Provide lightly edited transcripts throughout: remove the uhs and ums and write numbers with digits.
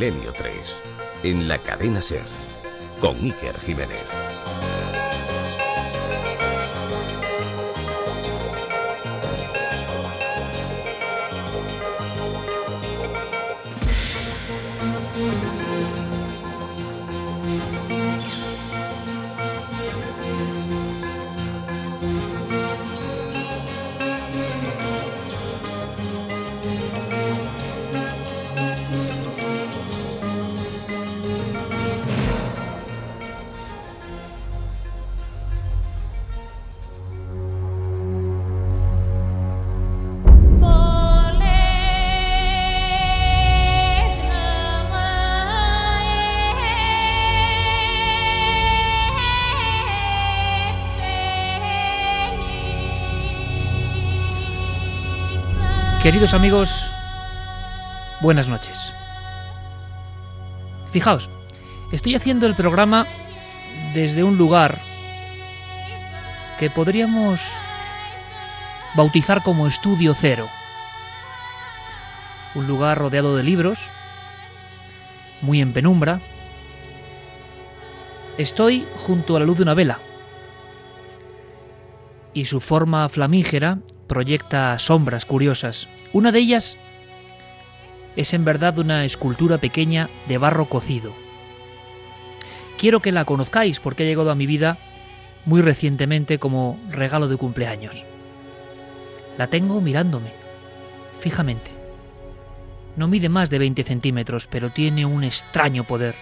Milenio 3, en la cadena SER, con Iker Jiménez. Queridos amigos, buenas noches. Fijaos, estoy haciendo el programa desde un lugar que podríamos bautizar como Estudio Cero. Un lugar rodeado de libros, muy en penumbra. Estoy junto a la luz de una vela y su forma flamígera proyecta sombras curiosas. Una de ellas es en verdad una escultura pequeña de barro cocido. Quiero que la conozcáis porque ha llegado a mi vida muy recientemente como regalo de cumpleaños. La tengo mirándome, fijamente. No mide más de 20 centímetros, pero tiene un extraño poder.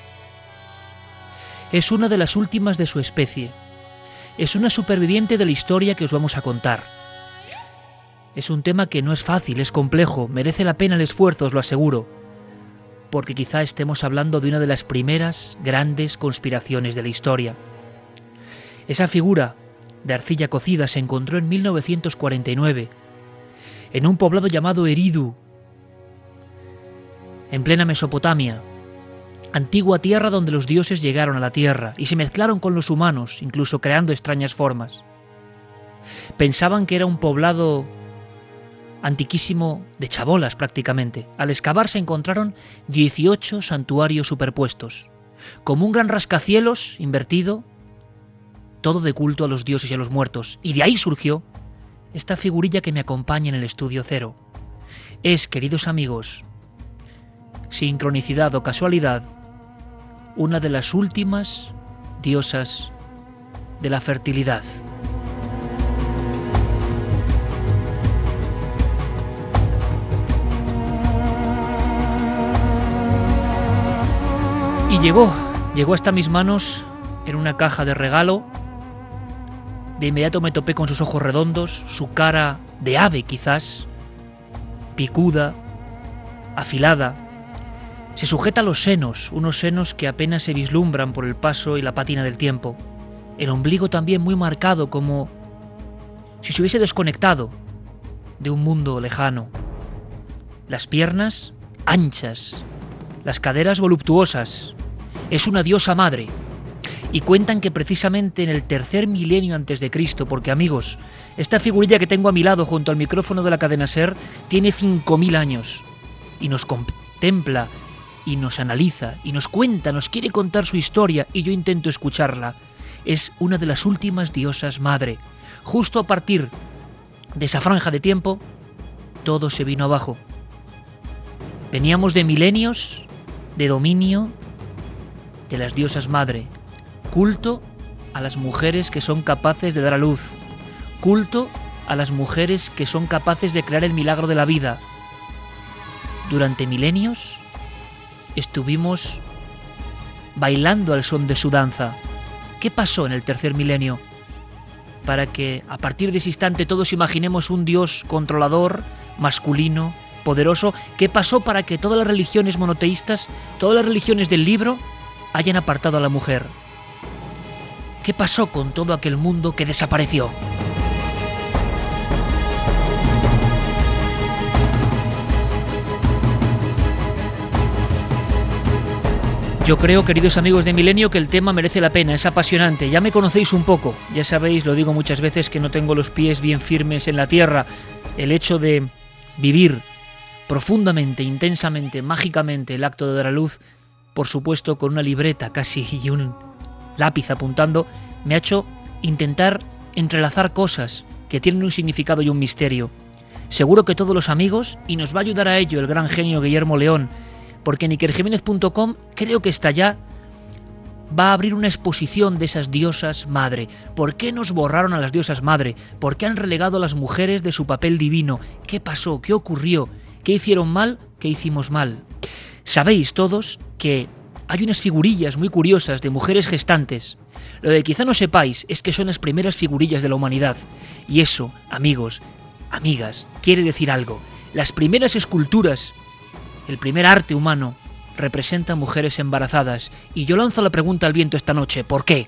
Es una de las últimas de su especie. Es una superviviente de la historia que os vamos a contar. Es un tema que no es fácil, es complejo, merece la pena el esfuerzo, os lo aseguro, porque quizá estemos hablando de una de las primeras grandes conspiraciones de la historia. Esa figura de arcilla cocida se encontró en 1949, en un poblado llamado Eridu, en plena Mesopotamia, antigua tierra donde los dioses llegaron a la tierra y se mezclaron con los humanos, incluso creando extrañas formas. Pensaban que era un poblado antiquísimo de chabolas prácticamente. Al excavar se encontraron 18 santuarios superpuestos, como un gran rascacielos invertido, todo de culto a los dioses y a los muertos. Y de ahí surgió esta figurilla que me acompaña en el Estudio Cero. Es, queridos amigos, sincronicidad o casualidad, una de las últimas diosas de la fertilidad. Y llegó hasta mis manos en una caja de regalo. De inmediato me topé con sus ojos redondos, su cara de ave quizás, picuda, afilada. Se sujeta a los senos, unos senos que apenas se vislumbran por el paso y la pátina del tiempo. El ombligo también muy marcado, como si se hubiese desconectado de un mundo lejano. Las piernas anchas, las caderas voluptuosas. Es una diosa madre. Y cuentan que precisamente en el tercer milenio antes de Cristo, porque amigos, esta figurilla que tengo a mi lado junto al micrófono de la cadena SER tiene 5000 años y nos contempla y nos analiza y nos cuenta, nos quiere contar su historia y yo intento escucharla. Es una de las últimas diosas madre. Justo a partir de esa franja de tiempo, todo se vino abajo. Veníamos de milenios de dominio de las diosas madre, culto a las mujeres que son capaces de dar a luz, culto a las mujeres que son capaces de crear el milagro de la vida. Durante milenios estuvimos bailando al son de su danza. ¿Qué pasó en el tercer milenio? Para que a partir de ese instante todos imaginemos un dios controlador, masculino, poderoso. ¿Qué pasó para que todas las religiones monoteístas, todas las religiones del libro, hayan apartado a la mujer? ¿Qué pasó con todo aquel mundo que desapareció? Yo creo, queridos amigos de Milenio, que el tema merece la pena, es apasionante. Ya me conocéis un poco, ya sabéis, lo digo muchas veces, que no tengo los pies bien firmes en la tierra. El hecho de vivir profundamente, intensamente, mágicamente el acto de dar a luz, por supuesto con una libreta casi y un lápiz apuntando, me ha hecho intentar entrelazar cosas que tienen un significado y un misterio. Seguro que todos los amigos, y nos va a ayudar a ello el gran genio Guillermo León, porque en ikerjimenez.com creo que está ya, va a abrir una exposición de esas diosas madre. ¿Por qué nos borraron a las diosas madre? ¿Por qué han relegado a las mujeres de su papel divino? ¿Qué pasó? ¿Qué ocurrió? ¿Qué hicieron mal? ¿Qué hicimos mal? Sabéis todos que hay unas figurillas muy curiosas de mujeres gestantes. Lo que quizá no sepáis es que son las primeras figurillas de la humanidad. Y eso, amigos, amigas, quiere decir algo. Las primeras esculturas, el primer arte humano, representa mujeres embarazadas. Y yo lanzo la pregunta al viento esta noche, ¿por qué?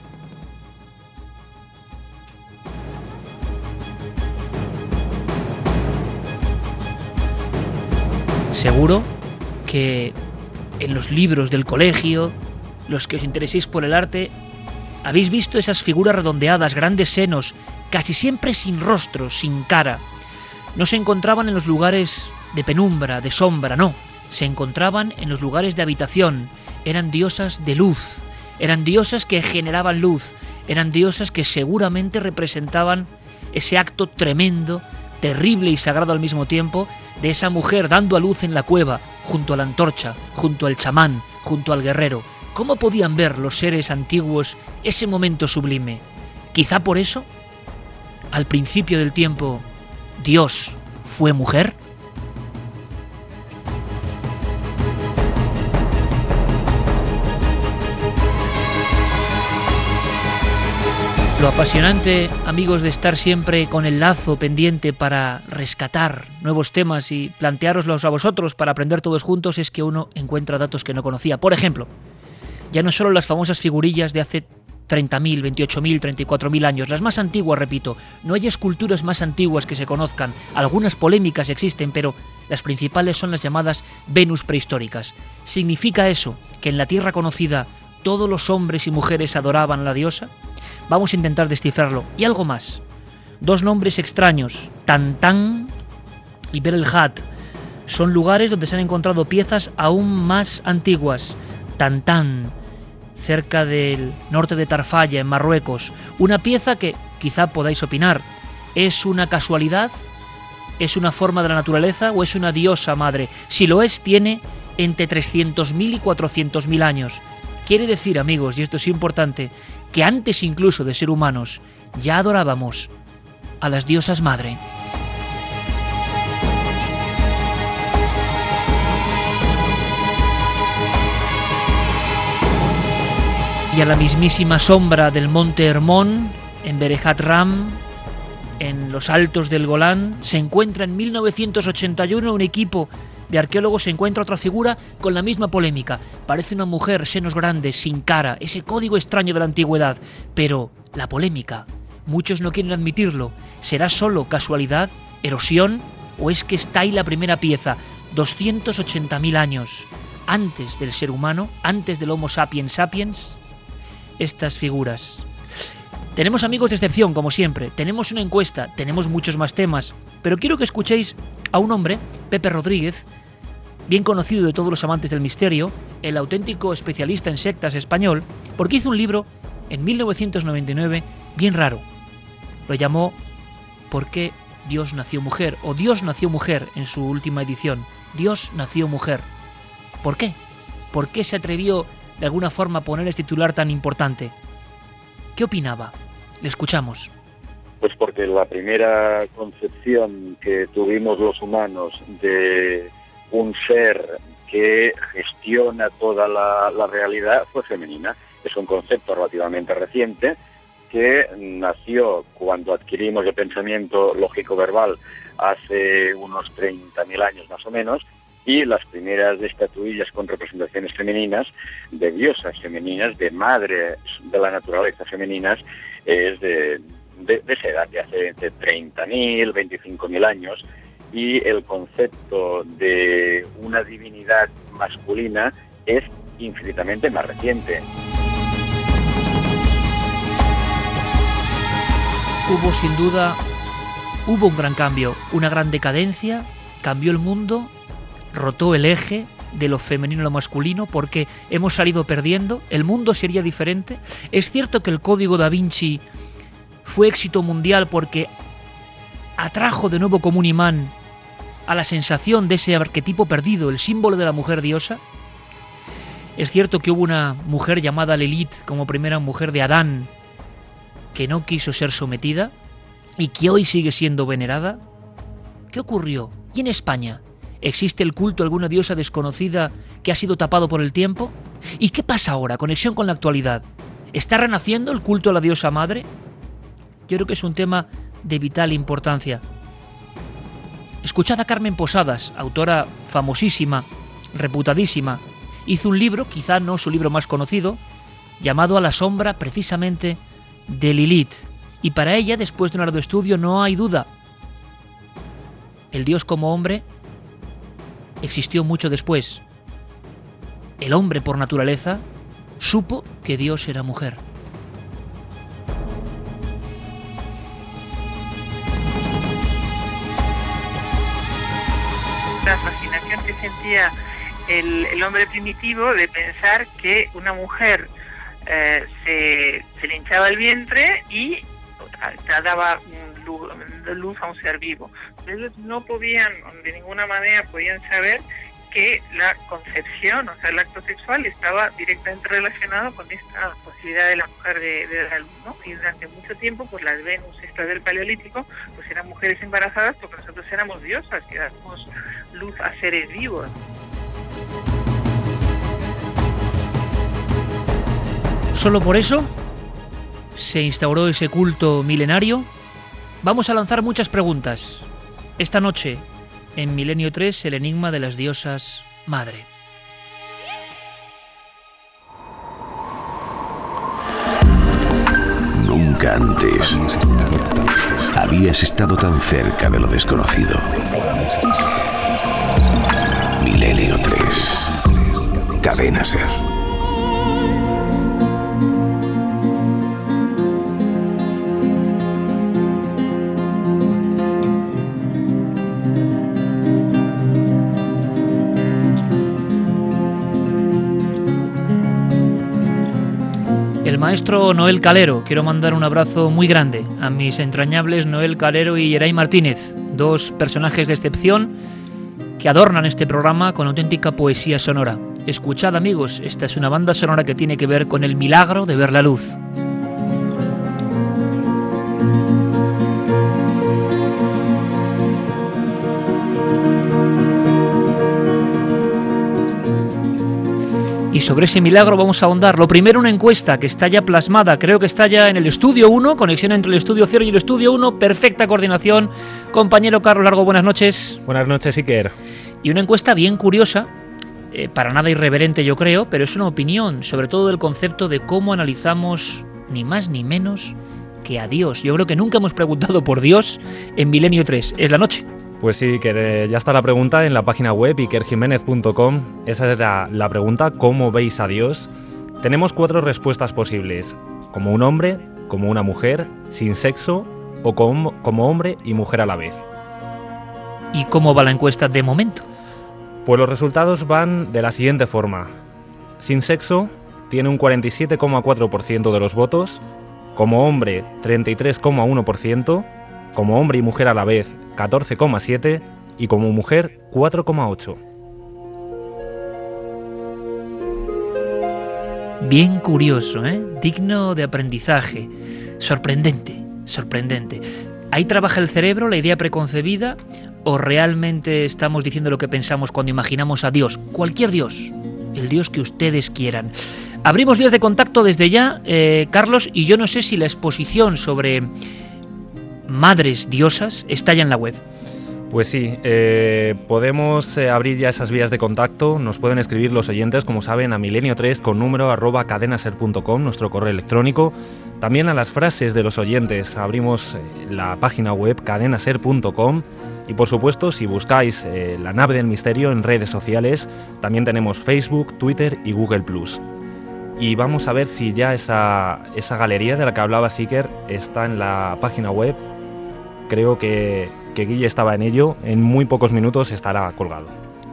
Seguro que en los libros del colegio, los que os intereséis por el arte, habéis visto esas figuras redondeadas, grandes senos, casi siempre sin rostro, sin cara. No se encontraban en los lugares de penumbra, de sombra, no. Se encontraban en los lugares de habitación. Eran diosas de luz, eran diosas que generaban luz, eran diosas que seguramente representaban ese acto tremendo, terrible y sagrado al mismo tiempo, de esa mujer dando a luz en la cueva, junto a la antorcha, junto al chamán, junto al guerrero. ¿Cómo podían ver los seres antiguos ese momento sublime? Quizá por eso, al principio del tiempo, Dios fue mujer. Lo apasionante, amigos, de estar siempre con el lazo pendiente para rescatar nuevos temas y planteároslos a vosotros para aprender todos juntos, es que uno encuentra datos que no conocía. Por ejemplo, ya no solo las famosas figurillas de hace 30.000, 28.000, 34.000 años, las más antiguas, repito, no hay esculturas más antiguas que se conozcan, algunas polémicas existen, pero las principales son las llamadas Venus prehistóricas. ¿Significa eso que en la Tierra conocida todos los hombres y mujeres adoraban a la diosa? Vamos a intentar descifrarlo. Y algo más. Dos nombres extraños, Tantán y Berelhat, son lugares donde se han encontrado piezas aún más antiguas. Tantán, cerca del norte de Tarfaya, en Marruecos. Una pieza que, quizá podáis opinar, ¿es una casualidad? ¿Es una forma de la naturaleza o es una diosa madre? Si lo es, tiene entre 300.000 y 400.000 años. Quiere decir, amigos, y esto es importante, que antes incluso de ser humanos ya adorábamos a las diosas madre. Y a la mismísima sombra del monte Hermón, en Berehat Ram, en los altos del Golán, se encuentra en 1981 un equipo de arqueólogos, se encuentra otra figura con la misma polémica. Parece una mujer, senos grandes, sin cara, ese código extraño de la antigüedad. Pero la polémica, muchos no quieren admitirlo. ¿Será solo casualidad, erosión, o es que está ahí la primera pieza? 280.000 años antes del ser humano, antes del Homo sapiens sapiens, estas figuras. Tenemos amigos de excepción, como siempre. Tenemos una encuesta, tenemos muchos más temas. Pero quiero que escuchéis a un hombre, Pepe Rodríguez, bien conocido de todos los amantes del misterio, el auténtico especialista en sectas español, porque hizo un libro en 1999 bien raro. Lo llamó ¿Por qué Dios nació mujer? O Dios nació mujer en su última edición. Dios nació mujer. ¿Por qué? ¿Por qué se atrevió de alguna forma a poner este titular tan importante? ¿Qué opinaba? Le escuchamos. Pues porque la primera concepción que tuvimos los humanos de un ser que gestiona toda la realidad fue femenina. Es un concepto relativamente reciente que nació cuando adquirimos el pensamiento lógico-verbal hace unos 30.000 años más o menos, y las primeras estatuillas con representaciones femeninas, de diosas femeninas, de madres de la naturaleza femeninas, es de esa edad, de hace entre 30.000, 25.000 años, y el concepto de una divinidad masculina es infinitamente más reciente. Hubo sin duda, un gran cambio, una gran decadencia cambió el mundo, rotó el eje de lo femenino a lo masculino, porque hemos salido perdiendo, el mundo sería diferente. Es cierto que el Código Da Vinci fue éxito mundial porque atrajo de nuevo como un imán a la sensación de ese arquetipo perdido, el símbolo de la mujer diosa. Es cierto que hubo una mujer llamada Lilith como primera mujer de Adán, que no quiso ser sometida y que hoy sigue siendo venerada. ¿Qué ocurrió? ¿Y en España? ¿Existe el culto a alguna diosa desconocida que ha sido tapado por el tiempo? ¿Y qué pasa ahora? Conexión con la actualidad. ¿Está renaciendo el culto a la diosa madre? Yo creo que es un tema de vital importancia. Escuchad a Carmen Posadas, autora famosísima, reputadísima. Hizo un libro, quizá no su libro más conocido, llamado A la sombra precisamente de Lilith. Y para ella, después de un arduo estudio, no hay duda. El Dios como hombre existió mucho después. El hombre por naturaleza supo que Dios era mujer. La fascinación que sentía el hombre primitivo de pensar que una mujer se le hinchaba el vientre y daba luz a un ser vivo. Ellos no podían, de ninguna manera podían saber que la concepción, o sea, el acto sexual estaba directamente relacionado con esta posibilidad de la mujer de dar luz, ¿no? Y durante mucho tiempo, pues las Venus estas del Paleolítico, pues eran mujeres embarazadas porque nosotros éramos diosas, que dábamos luz a seres vivos. Solo por eso se instauró ese culto milenario. Vamos a lanzar muchas preguntas. Esta noche, en Milenio 3, el enigma de las diosas madre. Nunca antes habías estado tan cerca de lo desconocido. Milenio 3. Cadena Ser. El maestro Noel Calero, quiero mandar un abrazo muy grande a mis entrañables Noel Calero y Yeray Martínez, dos personajes de excepción que adornan este programa con auténtica poesía sonora. Escuchad, amigos, esta es una banda sonora que tiene que ver con el milagro de ver la luz. Y sobre ese milagro vamos a ahondar. Lo primero, una encuesta que está ya plasmada, creo que está ya en el Estudio 1, conexión entre el Estudio 0 y el Estudio 1, perfecta coordinación. Compañero Carlos Largo, buenas noches. Buenas noches, Iker. Y una encuesta bien curiosa, para nada irreverente yo creo, pero es una opinión, sobre todo del concepto de cómo analizamos ni más ni menos que a Dios. Yo creo que nunca hemos preguntado por Dios en Milenio 3. Es la noche. Pues sí, que ya está la pregunta en la página web ikerjimenez.com. Esa es la pregunta, ¿cómo veis a Dios? Tenemos 4 respuestas posibles: como un hombre, como una mujer, sin sexo o como hombre y mujer a la vez. ¿Y cómo va la encuesta de momento? Pues los resultados van de la siguiente forma: sin sexo tiene un 47,4% de los votos, como hombre 33,1%, como hombre y mujer a la vez 14,7% y como mujer 4,8%. Bien curioso, ¿eh? Digno de aprendizaje. Sorprendente, sorprendente. ¿Ahí trabaja el cerebro, la idea preconcebida, o realmente estamos diciendo lo que pensamos cuando imaginamos a Dios? Cualquier Dios, el Dios que ustedes quieran. Abrimos vías de contacto desde ya, Carlos, y yo no sé si la exposición sobre madres diosas está ya en la web. Pues sí, podemos abrir ya esas vías de contacto. Nos pueden escribir los oyentes, como saben, a milenio3 con número @cadenaser.com, nuestro correo electrónico. También a las frases de los oyentes abrimos la página web cadenaser.com. Y por supuesto, si buscáis La Nave del Misterio en redes sociales, también tenemos Facebook, Twitter y Google+. Y vamos a ver si ya esa galería de la que hablaba Iker está en la página web. Creo que que Guille estaba en ello. En muy pocos minutos estará colgado.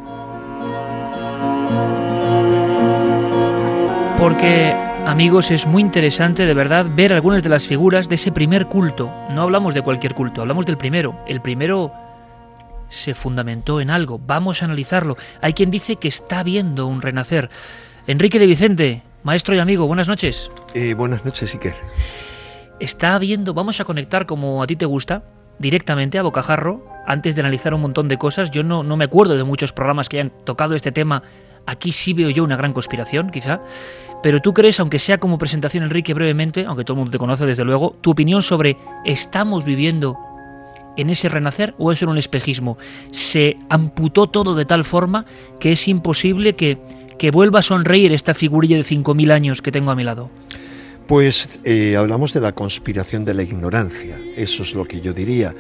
Porque, amigos, es muy interesante de verdad ver algunas de las figuras de ese primer culto. No hablamos de cualquier culto, hablamos del primero. El primero se fundamentó en algo. Vamos a analizarlo. Hay quien dice que está viendo un renacer. Enrique de Vicente, maestro y amigo, buenas noches. Buenas noches, Iker. Está viendo, vamos a conectar como a ti te gusta, directamente a bocajarro, antes de analizar un montón de cosas. Yo no me acuerdo de muchos programas que hayan tocado este tema. Aquí sí veo yo una gran conspiración, quizá. Pero tú crees, aunque sea como presentación, Enrique, brevemente, aunque todo el mundo te conoce desde luego, tu opinión sobre ¿estamos viviendo en ese renacer o es solo un espejismo? ¿Se amputó todo de tal forma que es imposible que vuelva a sonreír esta figurilla de 5.000 años que tengo a mi lado? Pues hablamos de la conspiración de la ignorancia, eso es lo que yo diría.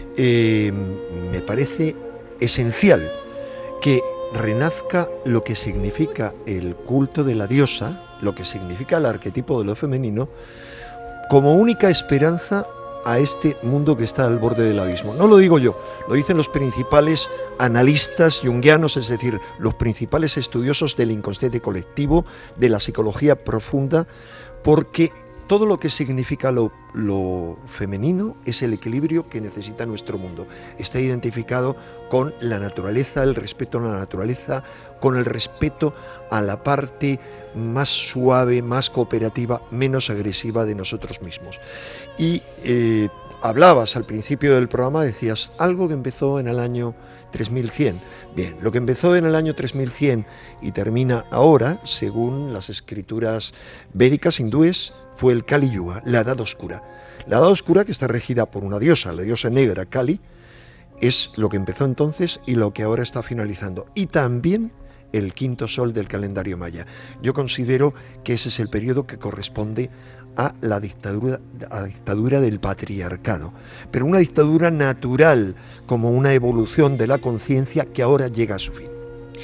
Me parece esencial que renazca lo que significa el culto de la diosa, lo que significa el arquetipo de lo femenino, como única esperanza a este mundo que está al borde del abismo. No lo digo yo, lo dicen los principales analistas junguianos, es decir, los principales estudiosos del inconsciente colectivo, de la psicología profunda, porque todo lo que significa lo femenino es el equilibrio que necesita nuestro mundo. Está identificado con la naturaleza, el respeto a la naturaleza, con el respeto a la parte más suave, más cooperativa, menos agresiva de nosotros mismos. Y hablabas al principio del programa, decías algo que empezó en el año 3100. Bien, lo que empezó en el año 3100 y termina ahora, según las escrituras védicas hindúes, fue el Kali Yuga, la Edad Oscura. La Edad Oscura, que está regida por una diosa, la diosa negra Kali, es lo que empezó entonces y lo que ahora está finalizando. Y también el quinto sol del calendario maya. Yo considero que ese es el periodo que corresponde a la dictadura del patriarcado, pero una dictadura natural, como una evolución de la conciencia que ahora llega a su fin.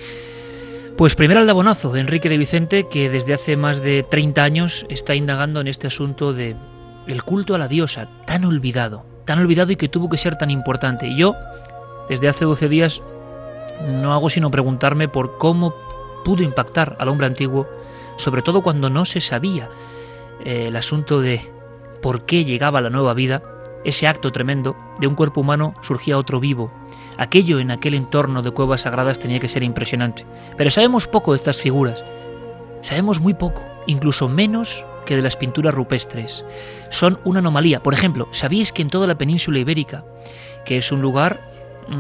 Pues primer aldabonazo de Enrique de Vicente, que desde hace más de 30 años está indagando en este asunto de el culto a la diosa, tan olvidado y que tuvo que ser tan importante. Y yo, desde hace 12 días, no hago sino preguntarme por cómo pudo impactar al hombre antiguo, sobre todo cuando no se sabía el asunto de por qué llegaba la nueva vida, ese acto tremendo, de un cuerpo humano surgía otro vivo. Aquello en aquel entorno de cuevas sagradas tenía que ser impresionante. Pero sabemos poco de estas figuras. Sabemos muy poco, incluso menos que de las pinturas rupestres. Son una anomalía. Por ejemplo, ¿sabíais que en toda la península ibérica, que es un lugar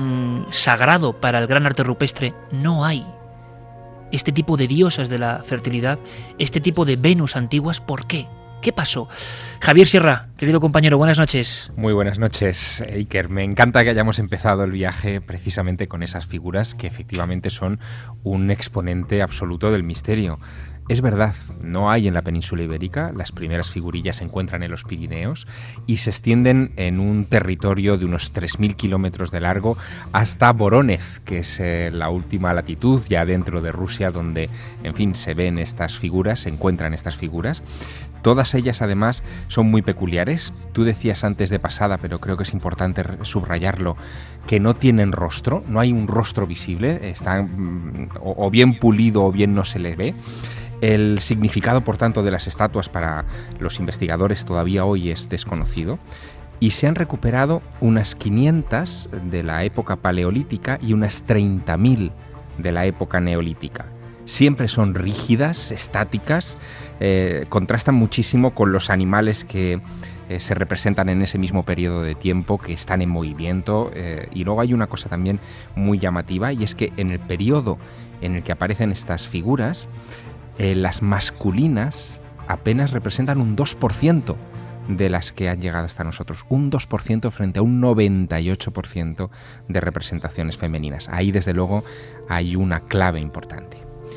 sagrado para el gran arte rupestre, no hay este tipo de diosas de la fertilidad, este tipo de Venus antiguas? ¿Por qué? ¿Qué pasó? Javier Sierra, querido compañero, buenas noches. Muy buenas noches, Iker. Me encanta que hayamos empezado el viaje precisamente con esas figuras que efectivamente son un exponente absoluto del misterio. Es verdad, no hay en la península ibérica, las primeras figurillas se encuentran en los Pirineos y se extienden en un territorio de unos 3.000 kilómetros de largo hasta Vorónezh, que es la última latitud ya dentro de Rusia donde, en fin, se ven estas figuras, se encuentran estas figuras. Todas ellas además son muy peculiares. Tú decías antes de pasada, pero creo que es importante subrayarlo, que no tienen rostro, no hay un rostro visible, están o bien pulido o bien no se les ve. El significado, por tanto, de las estatuas para los investigadores todavía hoy es desconocido y se han recuperado unas 500 de la época paleolítica y unas 30.000 de la época neolítica. Siempre son rígidas, estáticas, contrastan muchísimo con los animales que se representan en ese mismo periodo de tiempo, que están en movimiento. Y luego hay una cosa también muy llamativa, y es que en el periodo en el que aparecen estas figuras, las masculinas apenas representan un 2% de las que han llegado hasta nosotros, un 2% frente a un 98% de representaciones femeninas. Ahí, desde luego, hay una clave importante.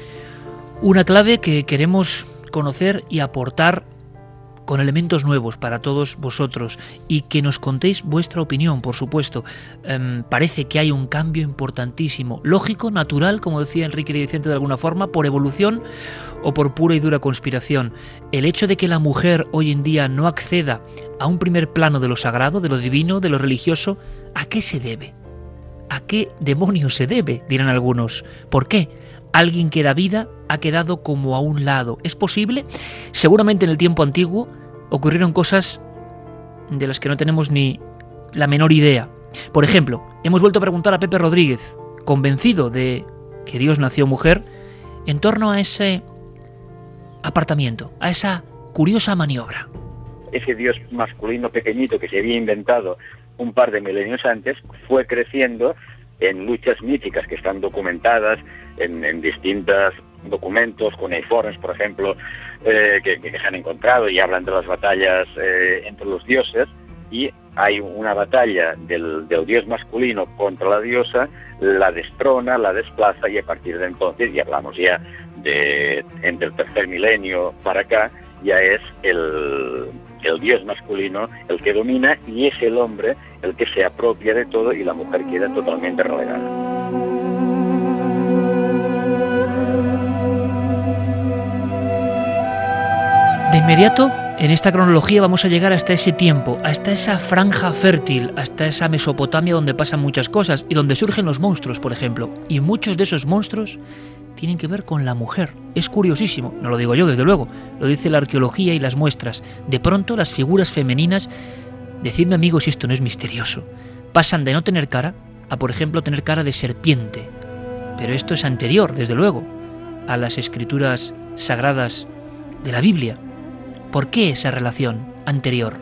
Una clave que queremos conocer y aportar con elementos nuevos para todos vosotros y que nos contéis vuestra opinión, por supuesto. Parece que hay un cambio importantísimo, lógico, natural, como decía Enrique de Vicente de alguna forma, por evolución o por pura y dura conspiración. El hecho de que la mujer hoy en día no acceda a un primer plano de lo sagrado, de lo divino, de lo religioso, ¿A qué se debe? ¿A qué demonios se debe?, dirán algunos. ¿Por qué? Alguien que da vida ha quedado como a un lado. ¿Es posible? Seguramente en el tiempo antiguo ocurrieron cosas de las que no tenemos ni la menor idea. Por ejemplo, hemos vuelto a preguntar a Pepe Rodríguez, convencido de que Dios nació mujer, en torno a ese apartamiento, a esa curiosa maniobra. Ese Dios masculino pequeñito que se había inventado un par de milenios antes fue creciendo en luchas míticas que están documentadas en distintos documentos, cuneiformes, por ejemplo, que se han encontrado y hablan de las batallas entre los dioses, y hay una batalla del dios masculino contra la diosa, la destrona, la desplaza, y a partir de entonces, y hablamos ya de entre el tercer milenio para acá, ya es el dios masculino el que domina, y es el hombre el que se apropia de todo y la mujer queda totalmente relegada. De inmediato, en esta cronología vamos a llegar hasta ese tiempo, hasta esa franja fértil, hasta esa Mesopotamia donde pasan muchas cosas y donde surgen los monstruos, por ejemplo. Y muchos de esos monstruos tienen que ver con la mujer. Es curiosísimo, no lo digo yo desde luego, lo dice la arqueología y las muestras. De pronto las figuras femeninas, decidme amigos si esto no es misterioso, pasan de no tener cara a, por ejemplo, tener cara de serpiente. Pero esto es anterior, desde luego, a las escrituras sagradas de la Biblia. ¿Por qué esa relación anterior?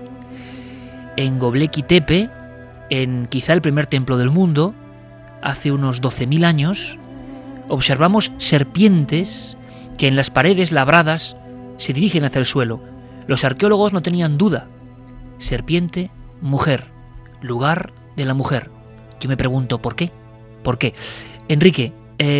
En Göbekli Tepe, en quizá el primer templo del mundo, hace unos 12.000 años, observamos serpientes que en las paredes labradas se dirigen hacia el suelo. Los arqueólogos no tenían duda. Serpiente, mujer, lugar de la mujer. Yo me pregunto, ¿por qué? ¿Por qué? Enrique,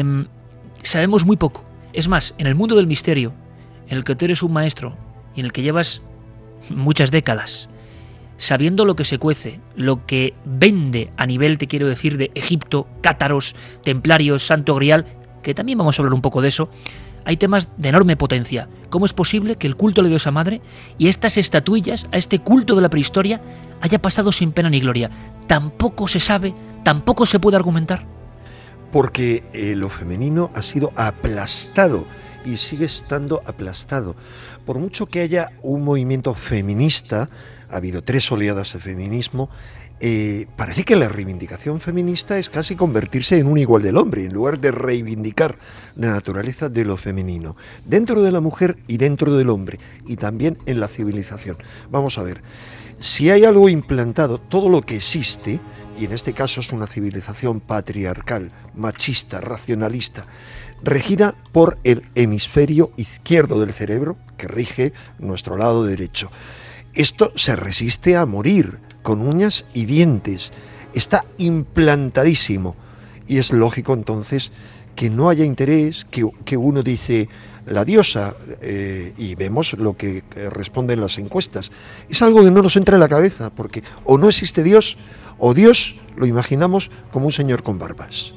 sabemos muy poco. Es más, en el mundo del misterio, en el que tú eres un maestro y en el que llevas muchas décadas, sabiendo lo que se cuece, lo que vende a nivel, te quiero decir, de Egipto, cátaros, templarios, Santo Grial, que también vamos a hablar un poco de eso, hay temas de enorme potencia. ¿Cómo es posible que el culto a la diosa madre y estas estatuillas, a este culto de la prehistoria, haya pasado sin pena ni gloria? Tampoco se sabe, tampoco se puede argumentar. Porque lo femenino ha sido aplastado y sigue estando aplastado. Por mucho que haya un movimiento feminista, ha habido 3 oleadas de feminismo, parece que la reivindicación feminista es casi convertirse en un igual del hombre, en lugar de reivindicar la naturaleza de lo femenino, dentro de la mujer y dentro del hombre, y también en la civilización. Vamos a ver, si hay algo implantado, todo lo que existe, y en este caso es una civilización patriarcal, machista, racionalista, regida por el hemisferio izquierdo del cerebro, que rige nuestro lado derecho. Esto se resiste a morir, con uñas y dientes. Está implantadísimo. Y es lógico entonces que no haya interés, que uno dice la diosa, y vemos lo que responden las encuestas. Es algo que no nos entra en la cabeza, porque o no existe Dios, o Dios lo imaginamos como un señor con barbas.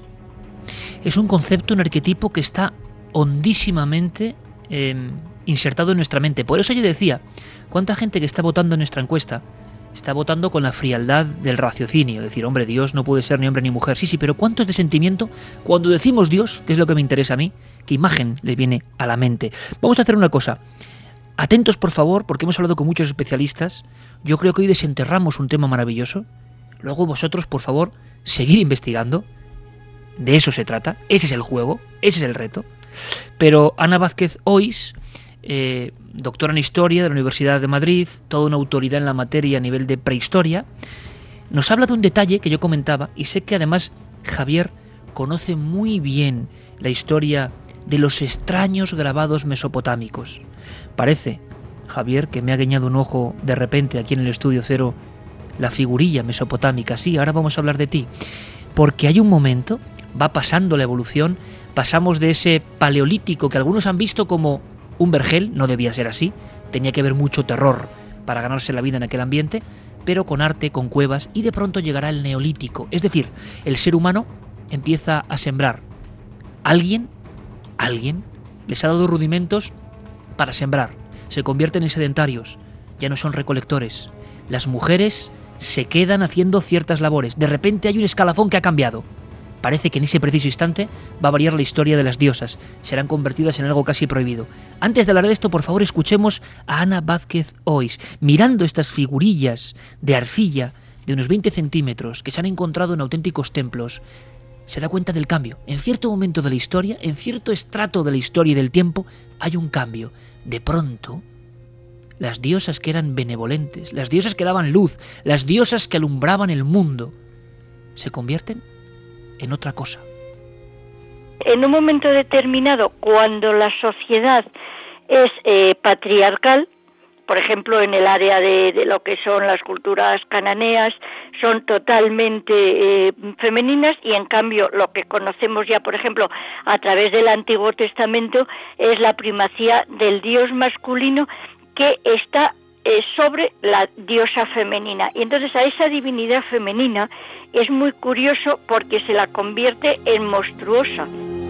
Es un concepto, un arquetipo que está hondísimamente insertado en nuestra mente. Por eso yo decía, ¿cuánta gente que está votando en nuestra encuesta está votando con la frialdad del raciocinio? Decir, hombre, Dios no puede ser ni hombre ni mujer. Sí, pero ¿cuánto es de sentimiento cuando decimos Dios, que es lo que me interesa a mí? ¿Qué imagen le viene a la mente? Vamos a hacer una cosa. Atentos, por favor, porque hemos hablado con muchos especialistas. Yo creo que hoy desenterramos un tema maravilloso. Luego vosotros, por favor, seguir investigando. De eso se trata, ese es el juego, ese es el reto. Pero Ana Vázquez Ois, doctora en Historia de la Universidad de Madrid, toda una autoridad en la materia a nivel de prehistoria, nos habla de un detalle que yo comentaba, y sé que además Javier conoce muy bien la historia de los extraños grabados mesopotámicos. Parece, Javier, que me ha guiñado un ojo de repente aquí en el Estudio Cero la figurilla mesopotámica. Sí, ahora vamos a hablar de ti. Porque hay un momento, va pasando la evolución, pasamos de ese paleolítico que algunos han visto como un vergel, no debía ser así, tenía que haber mucho terror para ganarse la vida en aquel ambiente, pero con arte, con cuevas, y de pronto llegará el neolítico. Es decir, el ser humano empieza a sembrar. Alguien les ha dado rudimentos para sembrar. Se convierten en sedentarios, ya no son recolectores. Las mujeres se quedan haciendo ciertas labores. De repente hay un escalafón que ha cambiado. Parece que en ese preciso instante va a variar la historia de las diosas. Serán convertidas en algo casi prohibido. Antes de hablar de esto, por favor, escuchemos a Ana Vázquez Ois, mirando estas figurillas de arcilla de unos 20 centímetros que se han encontrado en auténticos templos. Se da cuenta del cambio. En cierto momento de la historia, en cierto estrato de la historia y del tiempo, hay un cambio. De pronto, las diosas que eran benevolentes, las diosas que daban luz, las diosas que alumbraban el mundo, se convierten en otra cosa. En un momento determinado, cuando la sociedad es patriarcal, por ejemplo, en el área de lo que son las culturas cananeas, son totalmente femeninas, y en cambio lo que conocemos ya, por ejemplo, a través del Antiguo Testamento, es la primacía del dios masculino que está sobre la diosa femenina. Y entonces a esa divinidad femenina es muy curioso porque se la convierte en monstruosa.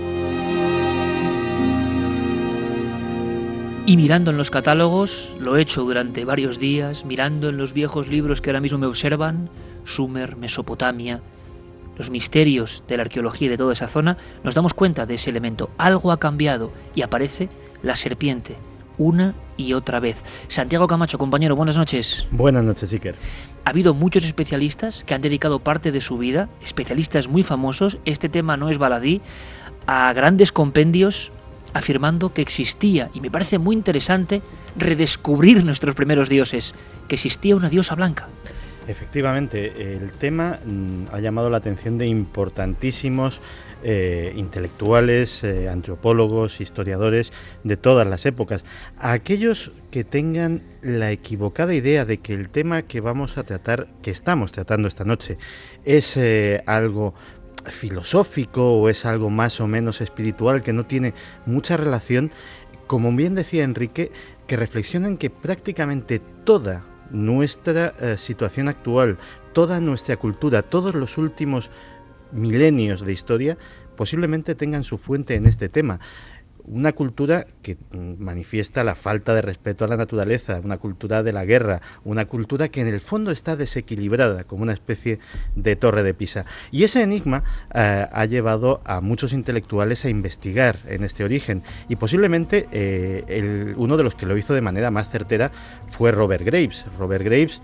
Y mirando en los catálogos, lo he hecho durante varios días, mirando en los viejos libros que ahora mismo me observan, Sumer, Mesopotamia, los misterios de la arqueología y de toda esa zona, nos damos cuenta de ese elemento. Algo ha cambiado y aparece la serpiente, una y otra vez. Santiago Camacho, compañero, buenas noches. Buenas noches, Iker. Ha habido muchos especialistas que han dedicado parte de su vida, especialistas muy famosos, este tema no es baladí, a grandes compendios afirmando que existía, y me parece muy interesante, redescubrir nuestros primeros dioses, que existía una diosa blanca. Efectivamente, el tema ha llamado la atención de importantísimos intelectuales, antropólogos, historiadores de todas las épocas. A aquellos que tengan la equivocada idea de que el tema que vamos a tratar, que estamos tratando esta noche, es algo filosófico o es algo más o menos espiritual que no tiene mucha relación, como bien decía Enrique, que reflexionen que prácticamente toda nuestra situación actual, toda nuestra cultura, todos los últimos milenios de historia posiblemente tengan su fuente en este tema. Una cultura que manifiesta la falta de respeto a la naturaleza, una cultura de la guerra, una cultura que en el fondo está desequilibrada, como una especie de torre de Pisa. Y ese enigma ha llevado a muchos intelectuales a investigar en este origen, y posiblemente uno de los que lo hizo de manera más certera fue Robert Graves. Robert Graves,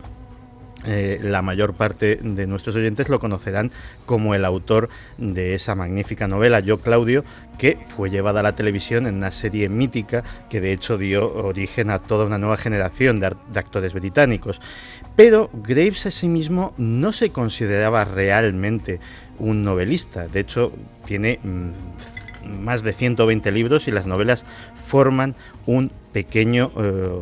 la mayor parte de nuestros oyentes lo conocerán como el autor de esa magnífica novela Yo, Claudio, que fue llevada a la televisión en una serie mítica que de hecho dio origen a toda una nueva generación de actores británicos. Pero Graves a sí mismo no se consideraba realmente un novelista. De hecho, tiene más de 120 libros y las novelas forman un pequeño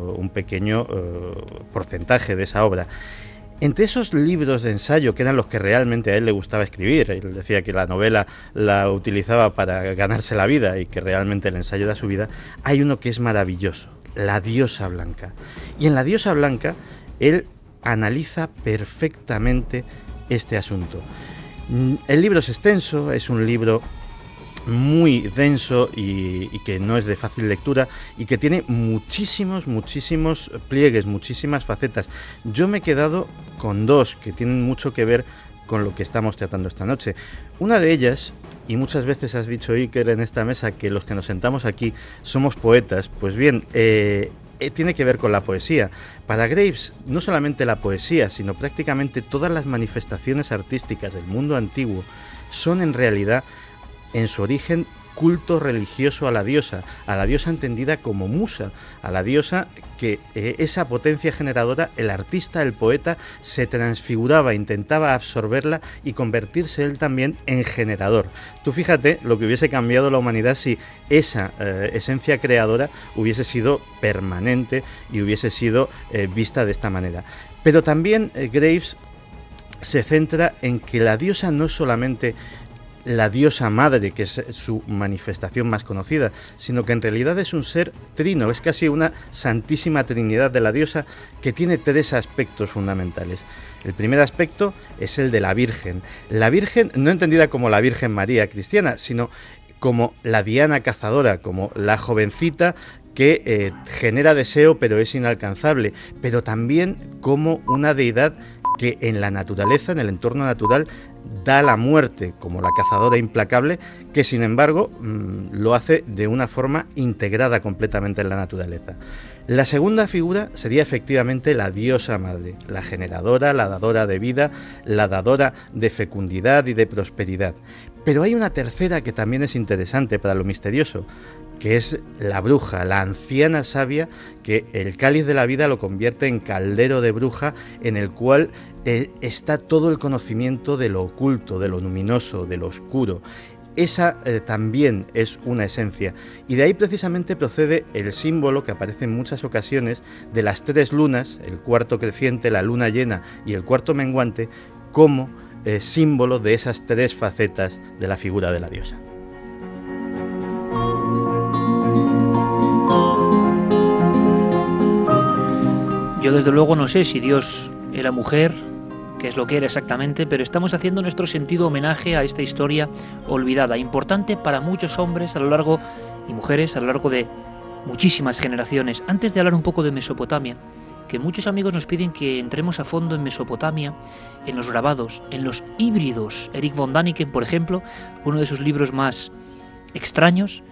porcentaje de esa obra. Entre esos libros de ensayo, que eran los que realmente a él le gustaba escribir, él decía que la novela la utilizaba para ganarse la vida y que realmente el ensayo era su vida, hay uno que es maravilloso, La diosa blanca. Y en La diosa blanca él analiza perfectamente este asunto. El libro es extenso, es un libro muy denso y que no es de fácil lectura y que tiene muchísimos pliegues, muchísimas facetas. Yo me he quedado con dos que tienen mucho que ver con lo que estamos tratando esta noche. Una de ellas, y muchas veces has dicho, Iker, en esta mesa que los que nos sentamos aquí somos poetas, pues bien, tiene que ver con la poesía. Para Graves, no solamente la poesía, sino prácticamente todas las manifestaciones artísticas del mundo antiguo son en realidad, en su origen, culto religioso a la diosa entendida como musa, a la diosa que esa potencia generadora, el artista, el poeta, se transfiguraba, intentaba absorberla y convertirse él también en generador. Tú fíjate lo que hubiese cambiado la humanidad si esa esencia creadora hubiese sido permanente y hubiese sido vista de esta manera. Pero también Graves se centra en que la diosa no es solamente la diosa madre, que es su manifestación más conocida, sino que en realidad es un ser trino, es casi una santísima trinidad de la diosa que tiene tres aspectos fundamentales. El primer aspecto es el de la Virgen no entendida como la Virgen María cristiana, sino como la Diana cazadora, como la jovencita que genera deseo pero es inalcanzable, pero también como una deidad que en la naturaleza, en el entorno natural, da la muerte como la cazadora implacable, que sin embargo lo hace de una forma integrada completamente en la naturaleza. La segunda figura sería efectivamente la diosa madre, la generadora, la dadora de vida, la dadora de fecundidad y de prosperidad. Pero hay una tercera que también es interesante para lo misterioso, que es la bruja, la anciana sabia, que el cáliz de la vida lo convierte en caldero de bruja, en el cual está todo el conocimiento de lo oculto, de lo luminoso, de lo oscuro. Esa también es una esencia, y de ahí precisamente procede el símbolo que aparece en muchas ocasiones de las 3 lunas, el cuarto creciente, la luna llena y el cuarto menguante, como símbolo de esas 3 facetas de la figura de la diosa. Yo desde luego no sé si Dios era mujer, qué es lo que era exactamente, pero estamos haciendo nuestro sentido homenaje a esta historia olvidada, importante para muchos hombres a lo largo y mujeres a lo largo de muchísimas generaciones. Antes de hablar un poco de Mesopotamia, que muchos amigos nos piden que entremos a fondo en Mesopotamia, en los grabados, en los híbridos. Erich von Däniken, por ejemplo, uno de sus libros más extraños,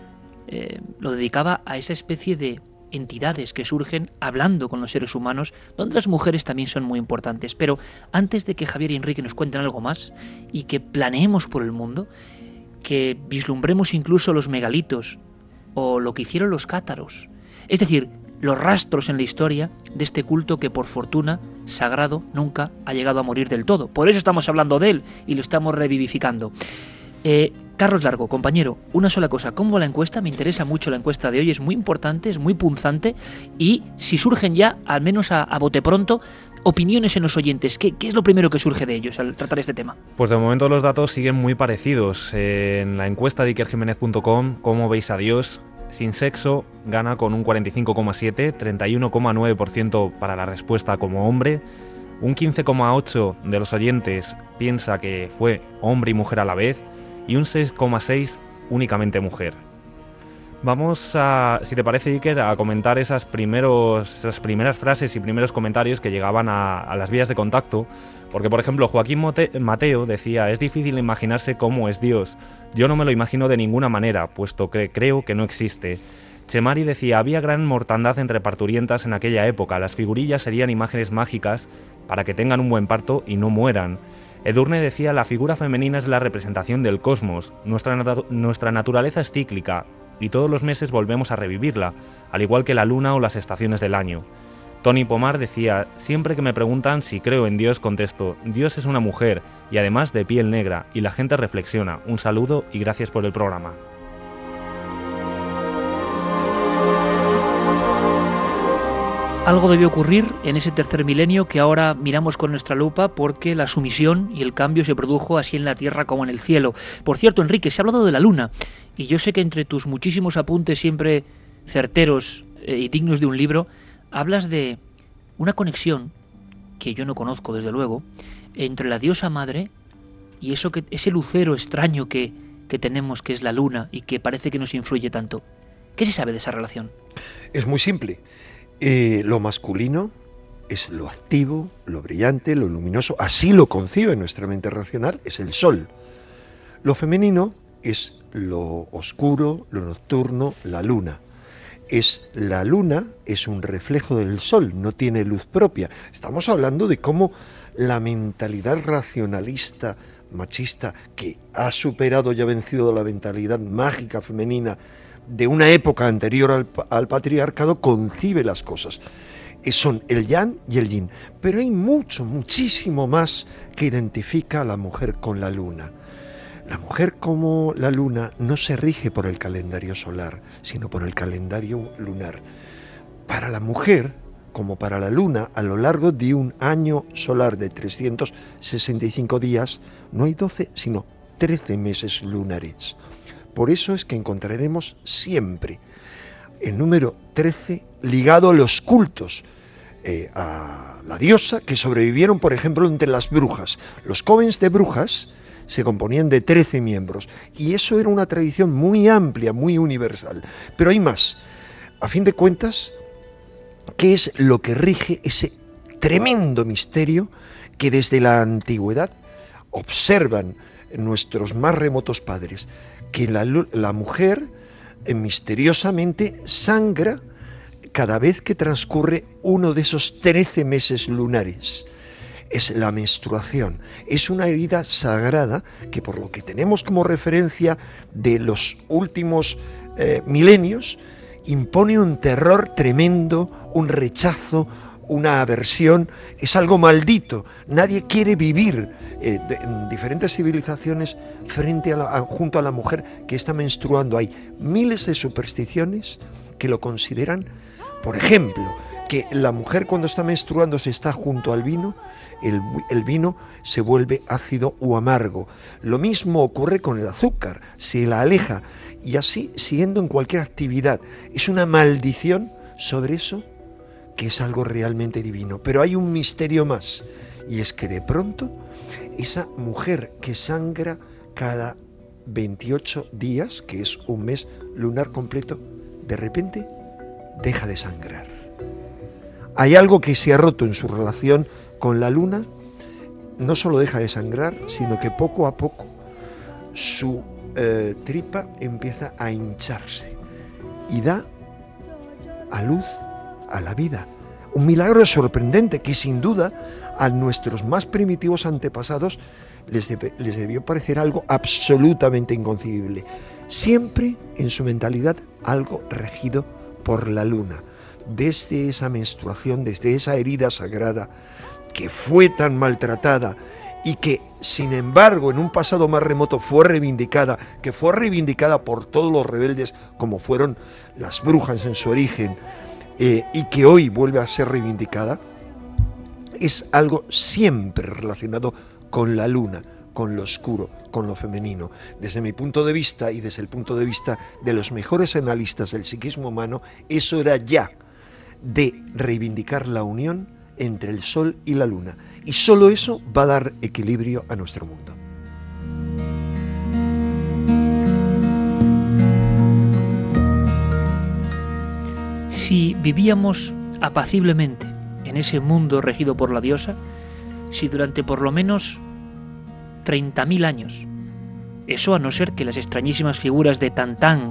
lo dedicaba a esa especie de entidades que surgen hablando con los seres humanos, donde las mujeres también son muy importantes. Pero antes de que Javier y Enrique nos cuenten algo más y que planeemos por el mundo, que vislumbremos incluso los megalitos o lo que hicieron los cátaros, es decir, los rastros en la historia de este culto que por fortuna sagrado nunca ha llegado a morir del todo. Por eso estamos hablando de él y lo estamos revivificando. Carlos Largo, compañero, una sola cosa, ¿cómo la encuesta? Me interesa mucho la encuesta de hoy, es muy importante, es muy punzante, y si surgen ya, al menos a bote pronto, opiniones en los oyentes, ¿qué es lo primero que surge de ellos al tratar este tema? Pues de momento los datos siguen muy parecidos. En la encuesta de ikerjimenez.com, ¿cómo veis a Dios? Sin sexo gana con un 45,7, 31,9% para la respuesta como hombre, un 15,8% de los oyentes piensa que fue hombre y mujer a la vez, y un 6,6% únicamente mujer. Vamos a, si te parece, Iker, a comentar esas primeras frases y primeros comentarios que llegaban a las vías de contacto, porque, por ejemplo, Joaquín Mateo decía: es difícil imaginarse cómo es Dios. Yo no me lo imagino de ninguna manera, puesto que creo que no existe. Chemari decía: había gran mortandad entre parturientas en aquella época, las figurillas serían imágenes mágicas para que tengan un buen parto y no mueran. Edurne decía: la figura femenina es la representación del cosmos, nuestra naturaleza es cíclica y todos los meses volvemos a revivirla, al igual que la luna o las estaciones del año. Tony Pomar decía: siempre que me preguntan si creo en Dios, contesto: Dios es una mujer y además de piel negra, y la gente reflexiona. Un saludo y gracias por el programa. Algo debió ocurrir en ese tercer milenio que ahora miramos con nuestra lupa, porque la sumisión y el cambio se produjo así en la tierra como en el cielo. Por cierto, Enrique, se ha hablado de la luna, y yo sé que entre tus muchísimos apuntes siempre certeros y dignos de un libro, hablas de una conexión, que yo no conozco desde luego, entre la diosa madre y ese lucero extraño que tenemos, que es la luna, y que parece que nos influye tanto. ¿Qué se sabe de esa relación? Es muy simple. Lo masculino es lo activo, lo brillante, lo luminoso, así lo concibe nuestra mente racional, es el sol. Lo femenino es lo oscuro, lo nocturno, la luna. La luna es un reflejo del sol, no tiene luz propia. Estamos hablando de cómo la mentalidad racionalista, machista, que ha superado y ha vencido la mentalidad mágica femenina de una época anterior al patriarcado, concibe las cosas. Son el yang y el yin, pero hay muchísimo más que identifica a la mujer con la luna. La mujer, como la luna, no se rige por el calendario solar, sino por el calendario lunar. Para la mujer, como para la luna, a lo largo de un año solar de 365 días, no hay 12, sino 13 meses lunares. Por eso es que encontraremos siempre el número 13 ligado a los cultos a la diosa, que sobrevivieron, por ejemplo, entre las brujas. Los covens de brujas se componían de 13 miembros, y eso era una tradición muy amplia, muy universal. Pero hay más. A fin de cuentas, ¿qué es lo que rige ese tremendo misterio que desde la antigüedad observan nuestros más remotos padres, que la mujer misteriosamente sangra cada vez que transcurre uno de esos 13 meses lunares. Es la menstruación, es una herida sagrada que, por lo que tenemos como referencia de los últimos milenios, impone un terror tremendo, un rechazo, una aversión. Es algo maldito. Nadie quiere vivir en diferentes civilizaciones junto a la mujer que está menstruando. Hay miles de supersticiones que lo consideran, por ejemplo, que la mujer cuando está menstruando se está junto al vino, el vino se vuelve ácido o amargo. Lo mismo ocurre con el azúcar, se la aleja, y así siguiendo en cualquier actividad. Es una maldición sobre eso que es algo realmente divino. Pero hay un misterio más, y es que de pronto esa mujer que sangra cada 28 días, que es un mes lunar completo, de repente deja de sangrar. Hay algo que se ha roto en su relación con la luna. No solo deja de sangrar, sino que poco a poco su tripa empieza a hincharse y da a luz a la vida. Un milagro sorprendente que sin duda a nuestros más primitivos antepasados les debió parecer algo absolutamente inconcebible. Siempre en su mentalidad algo regido por la luna. Desde esa menstruación, desde esa herida sagrada que fue tan maltratada y que, sin embargo, en un pasado más remoto fue reivindicada por todos los rebeldes, como fueron las brujas en su origen, y que hoy vuelve a ser reivindicada, es algo siempre relacionado con la luna, con lo oscuro, con lo femenino. Desde mi punto de vista y desde el punto de vista de los mejores analistas del psiquismo humano, es hora ya de reivindicar la unión entre el sol y la luna. Y solo eso va a dar equilibrio a nuestro mundo. Si vivíamos apaciblemente en ese mundo regido por la diosa, si durante por lo menos 30.000 años, eso a no ser que las extrañísimas figuras de Tantán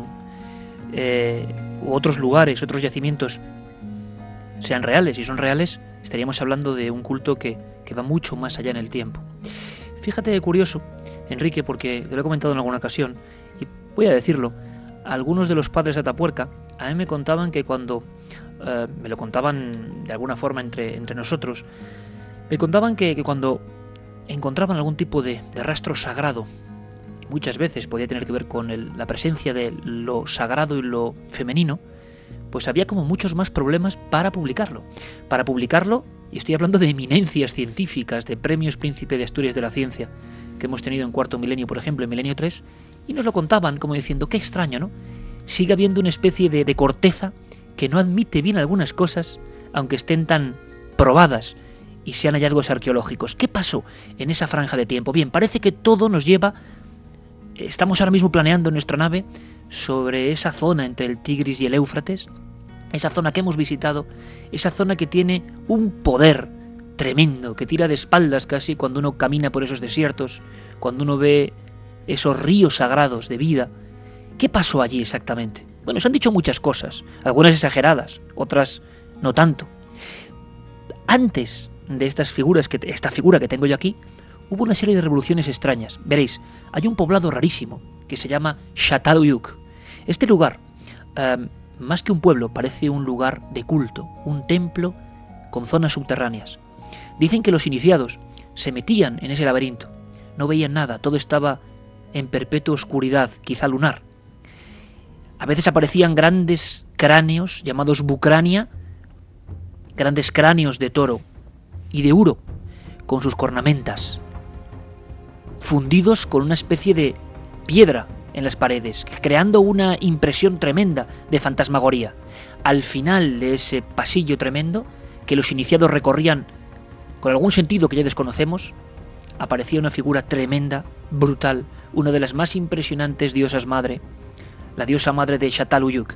u otros lugares, otros yacimientos sean reales, y son reales, estaríamos hablando de un culto que va mucho más allá en el tiempo. Fíjate qué curioso, Enrique, porque te lo he comentado en alguna ocasión, y voy a decirlo, algunos de los padres de Atapuerca a mí me contaban que cuando, me lo contaban de alguna forma entre nosotros, me contaban que cuando encontraban algún tipo de rastro sagrado, y muchas veces podía tener que ver con la presencia de lo sagrado y lo femenino, pues había como muchos más problemas para publicarlo. Para publicarlo, y estoy hablando de eminencias científicas, de premios Príncipe de Asturias de la Ciencia, que hemos tenido en cuarto milenio, por ejemplo, en milenio 3, y nos lo contaban como diciendo, qué extraño, ¿no? Sigue habiendo una especie de corteza que no admite bien algunas cosas, aunque estén tan probadas y sean hallazgos arqueológicos. ¿Qué pasó en esa franja de tiempo? Bien, parece que todo nos lleva, estamos ahora mismo planeando nuestra nave sobre esa zona entre el Tigris y el Éufrates, esa zona que hemos visitado, esa zona que tiene un poder tremendo, que tira de espaldas casi cuando uno camina por esos desiertos, cuando uno ve esos ríos sagrados de vida. ¿Qué pasó allí exactamente? Bueno, se han dicho muchas cosas, algunas exageradas, otras no tanto. Antes de esta figura que tengo yo aquí, hubo una serie de revoluciones extrañas. Veréis, hay un poblado rarísimo que se llama Çatalhöyük. Este lugar, más que un pueblo, parece un lugar de culto, un templo con zonas subterráneas. Dicen que los iniciados se metían en ese laberinto, no veían nada, todo estaba en perpetua oscuridad, quizá lunar. A veces aparecían grandes cráneos llamados bucrania, grandes cráneos de toro y de uro, con sus cornamentas, fundidos con una especie de piedra en las paredes, creando una impresión tremenda de fantasmagoría. Al final de ese pasillo tremendo, que los iniciados recorrían con algún sentido que ya desconocemos, aparecía una figura tremenda, brutal, una de las más impresionantes diosas madre, la diosa madre de Çatalhöyük,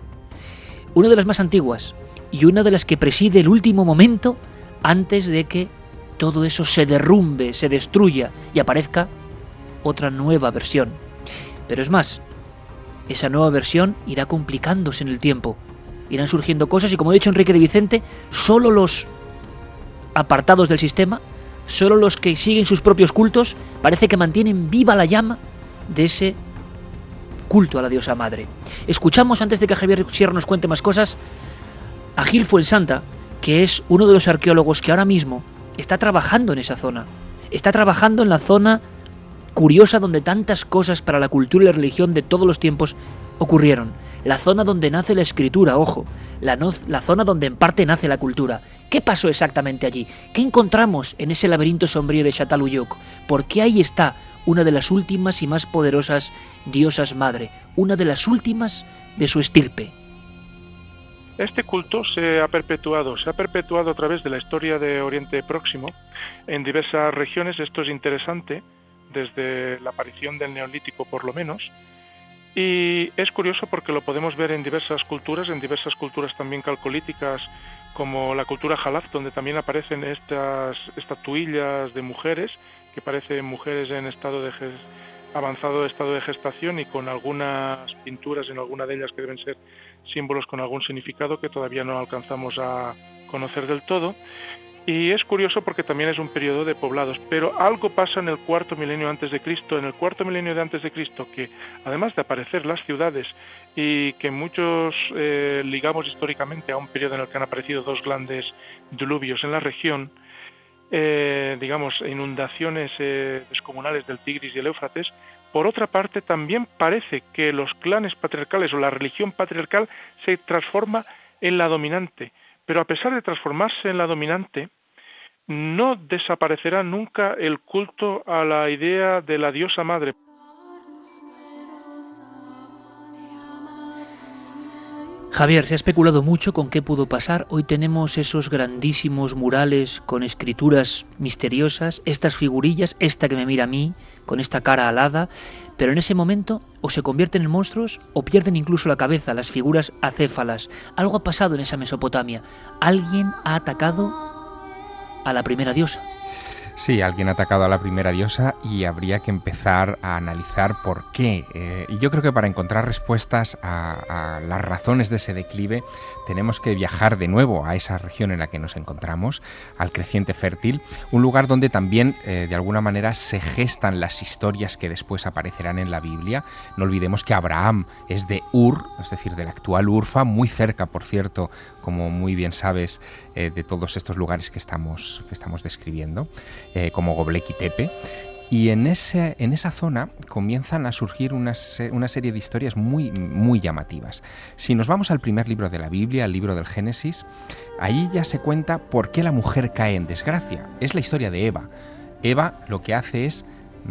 una de las más antiguas y una de las que preside el último momento antes de que todo eso se derrumbe, se destruya y aparezca otra nueva versión. Pero es más, esa nueva versión irá complicándose en el tiempo. Irán surgiendo cosas y, como ha dicho Enrique de Vicente, solo los apartados del sistema, solo los que siguen sus propios cultos, parece que mantienen viva la llama de ese culto a la diosa madre. Escuchamos, antes de que Javier Sierra nos cuente más cosas, a Gil Fuensanta, que es uno de los arqueólogos que ahora mismo está trabajando en esa zona. Está trabajando en la zona curiosa donde tantas cosas para la cultura y la religión de todos los tiempos ocurrieron. La zona donde nace la escritura, ojo, la zona donde en parte nace la cultura. ¿Qué pasó exactamente allí? ¿Qué encontramos en ese laberinto sombrío de Çatalhöyük? ¿Por qué ahí está una de las últimas y más poderosas diosas madre? Una de las últimas de su estirpe. Este culto se ha perpetuado a través de la historia de Oriente Próximo en diversas regiones. Esto es interesante, desde la aparición del Neolítico por lo menos. Y es curioso porque lo podemos ver en diversas culturas también calcolíticas, como la cultura Jalaf, donde también aparecen estas estatuillas de mujeres, que parecen mujeres en avanzado estado de gestación, y con algunas pinturas en alguna de ellas que deben ser símbolos con algún significado que todavía no alcanzamos a conocer del todo. Y es curioso porque también es un periodo de poblados, pero algo pasa en el cuarto milenio antes de Cristo, que además de aparecer las ciudades y que muchos ligamos históricamente a un periodo en el que han aparecido dos grandes diluvios en la región, inundaciones descomunales del Tigris y el Éufrates. Por otra parte, también parece que los clanes patriarcales o la religión patriarcal se transforma en la dominante. Pero a pesar de transformarse en la dominante, no desaparecerá nunca el culto a la idea de la diosa madre. Javier, se ha especulado mucho con qué pudo pasar. Hoy tenemos esos grandísimos murales con escrituras misteriosas, estas figurillas, esta que me mira a mí, con esta cara alada, pero en ese momento o se convierten en monstruos o pierden incluso la cabeza, las figuras acéfalas. Algo ha pasado en esa Mesopotamia. Alguien ha atacado a la primera diosa. Sí, alguien ha atacado a la primera diosa y habría que empezar a analizar por qué. Y yo creo que para encontrar respuestas a las razones de ese declive tenemos que viajar de nuevo a esa región en la que nos encontramos, al creciente fértil, un lugar donde también de alguna manera se gestan las historias que después aparecerán en la Biblia. No olvidemos que Abraham es de Ur, es decir, del actual Urfa, muy cerca, por cierto, como muy bien sabes, de todos estos lugares que estamos describiendo. Como Göbekli Tepe, y en esa zona comienzan a surgir una serie de historias muy, muy llamativas. Si nos vamos al primer libro de la Biblia, al libro del Génesis, ahí ya se cuenta por qué la mujer cae en desgracia. Es la historia de Eva. Eva lo que hace es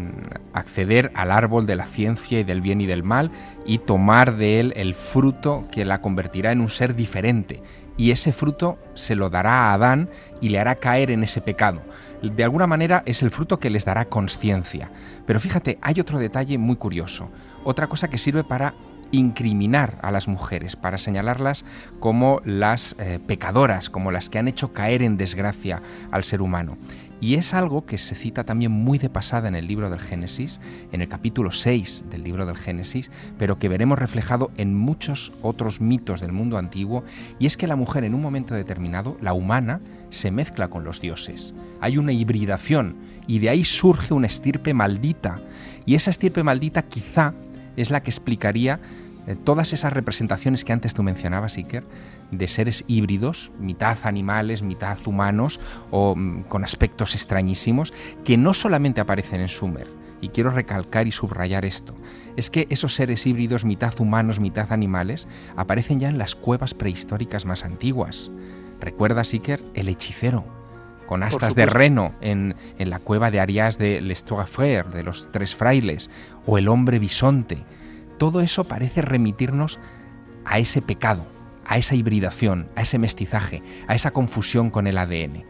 acceder al árbol de la ciencia y del bien y del mal y tomar de él el fruto que la convertirá en un ser diferente. Y ese fruto se lo dará a Adán y le hará caer en ese pecado. De alguna manera es el fruto que les dará conciencia. Pero fíjate, hay otro detalle muy curioso, otra cosa que sirve para incriminar a las mujeres, para señalarlas como las pecadoras, como las que han hecho caer en desgracia al ser humano. Y es algo que se cita también muy de pasada en el libro del Génesis, en el capítulo 6 del libro del Génesis, pero que veremos reflejado en muchos otros mitos del mundo antiguo, y es que la mujer en un momento determinado, la humana, se mezcla con los dioses. Hay una hibridación y de ahí surge una estirpe maldita, y esa estirpe maldita quizá es la que explicaría todas esas representaciones que antes tú mencionabas, Iker, de seres híbridos, mitad animales, mitad humanos, o con aspectos extrañísimos, que no solamente aparecen en Sumer. Y quiero recalcar y subrayar esto. Es que esos seres híbridos, mitad humanos, mitad animales, aparecen ya en las cuevas prehistóricas más antiguas. ¿Recuerdas, Iker, el hechicero con astas de reno en la cueva de Arias de Les Trois Frères, de los tres frailes, o el hombre bisonte? Todo eso parece remitirnos a ese pecado, a esa hibridación, a ese mestizaje, a esa confusión con el ADN.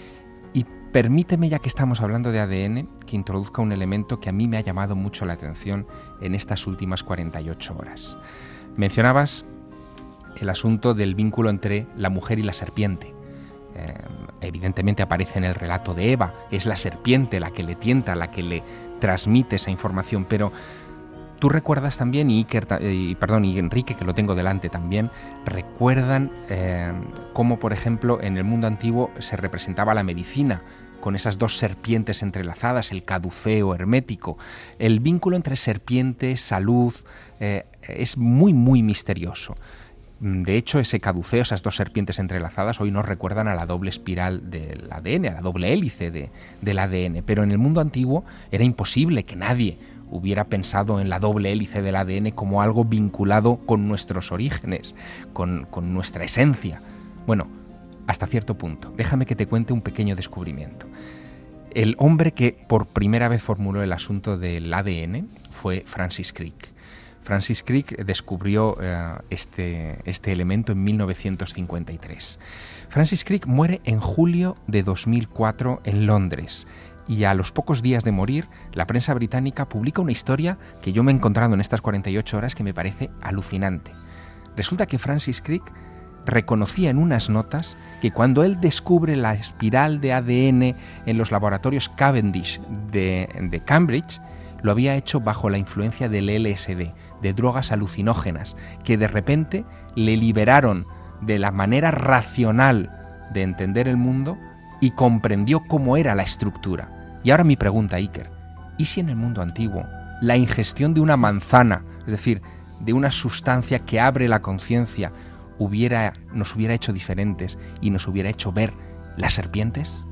Y permíteme, ya que estamos hablando de ADN, que introduzca un elemento que a mí me ha llamado mucho la atención en estas últimas 48 horas. Mencionabas el asunto del vínculo entre la mujer y la serpiente. evidentemente aparece en el relato de Eva, es la serpiente la que le tienta, la que le transmite esa información, pero tú recuerdas también, y Enrique, que lo tengo delante también, recuerdan cómo, por ejemplo, en el mundo antiguo se representaba la medicina, con esas dos serpientes entrelazadas, el caduceo hermético. El vínculo entre serpiente, salud, es muy, muy misterioso. De hecho, ese caduceo, esas dos serpientes entrelazadas, hoy nos recuerdan a la doble espiral del ADN, a la doble hélice del ADN. Pero en el mundo antiguo era imposible que nadie hubiera pensado en la doble hélice del ADN como algo vinculado con nuestros orígenes, con nuestra esencia. Bueno, hasta cierto punto. Déjame que te cuente un pequeño descubrimiento. El hombre que por primera vez formuló el asunto del ADN fue Francis Crick. Francis Crick descubrió este elemento en 1953. Francis Crick muere en julio de 2004 en Londres, y a los pocos días de morir, la prensa británica publica una historia que yo me he encontrado en estas 48 horas que me parece alucinante. Resulta que Francis Crick reconocía en unas notas que cuando él descubre la espiral de ADN en los laboratorios Cavendish de Cambridge, lo había hecho bajo la influencia del LSD, de drogas alucinógenas, que de repente le liberaron de la manera racional de entender el mundo y comprendió cómo era la estructura. Y ahora mi pregunta, Iker, ¿y si en el mundo antiguo la ingestión de una manzana, es decir, de una sustancia que abre la conciencia, nos hubiera hecho diferentes y nos hubiera hecho ver las serpientes?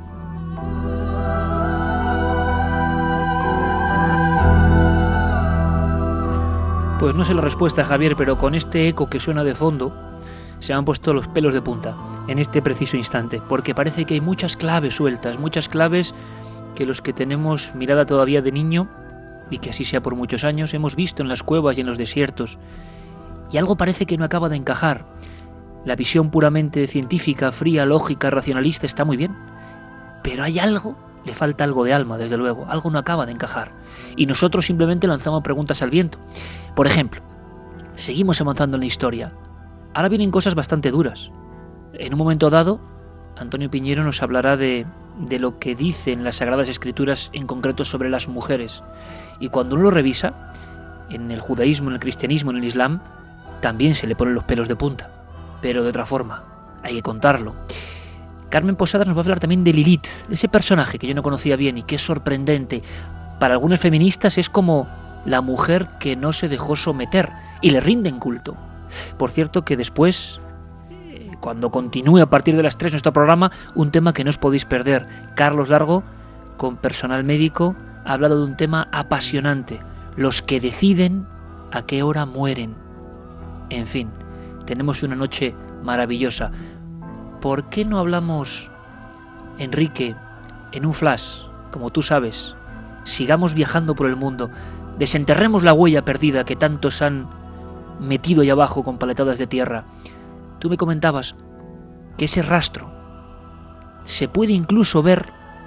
Pues no sé la respuesta, Javier, pero con este eco que suena de fondo se me han puesto los pelos de punta en este preciso instante, porque parece que hay muchas claves sueltas, muchas claves que los que tenemos mirada todavía de niño, y que así sea por muchos años, hemos visto en las cuevas y en los desiertos. Y algo parece que no acaba de encajar. La visión puramente científica, fría, lógica, racionalista está muy bien, pero hay algo, le falta algo de alma, desde luego, algo no acaba de encajar. Y nosotros simplemente lanzamos preguntas al viento. Por ejemplo, seguimos avanzando en la historia. Ahora vienen cosas bastante duras. En un momento dado, Antonio Piñero nos hablará de lo que dicen las Sagradas Escrituras, en concreto sobre las mujeres. Y cuando uno lo revisa, en el judaísmo, en el cristianismo, en el islam, también se le ponen los pelos de punta, pero de otra forma, hay que contarlo. Carmen Posadas nos va a hablar también de Lilith, ese personaje que yo no conocía bien y que es sorprendente. Para algunas feministas es como la mujer que no se dejó someter y le rinden culto. Por cierto que después, cuando continúe a partir de las 3 nuestro programa, un tema que no os podéis perder. Carlos Largo, con personal médico, ha hablado de un tema apasionante: los que deciden a qué hora mueren. En fin, tenemos una noche maravillosa. ¿Por qué no hablamos, Enrique, en un flash, como tú sabes? Sigamos viajando por el mundo, desenterremos la huella perdida que tantos han metido ahí abajo con paletadas de tierra. Tú me comentabas que ese rastro se puede incluso ver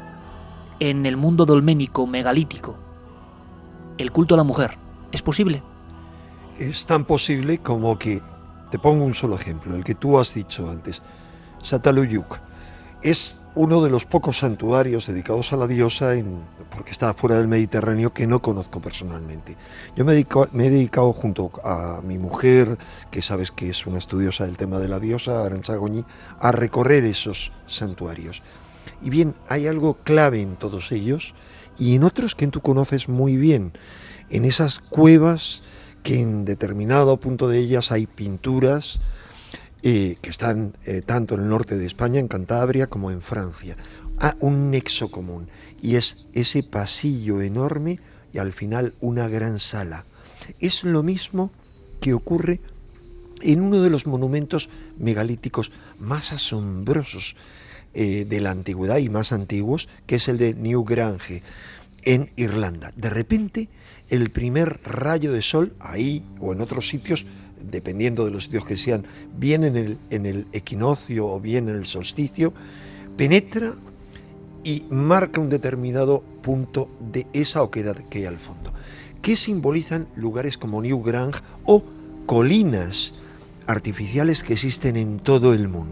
en el mundo dolménico, megalítico. El culto a la mujer, ¿es posible? Es tan posible como que, te pongo un solo ejemplo, el que tú has dicho antes, Çatalhöyük. Es uno de los pocos santuarios dedicados a la diosa, porque está fuera del Mediterráneo, que no conozco personalmente. Yo me he dedicado junto a mi mujer, que sabes que es una estudiosa del tema de la diosa, Arantxa Goñi, a recorrer esos santuarios. Y bien, hay algo clave en todos ellos y en otros que tú conoces muy bien. En esas cuevas, que en determinado punto de ellas hay pinturas que están tanto en el norte de España, en Cantabria, como en Francia. Un nexo común, y es ese pasillo enorme y al final una gran sala. Es lo mismo que ocurre en uno de los monumentos megalíticos más asombrosos de la antigüedad y más antiguos, que es el de Newgrange, en Irlanda. De repente, el primer rayo de sol, ahí o en otros sitios, dependiendo de los sitios que sean, bien en el equinoccio o bien en el solsticio, penetra y marca un determinado punto de esa oquedad que hay al fondo, que simbolizan lugares como Newgrange o colinas artificiales que existen en todo el mundo.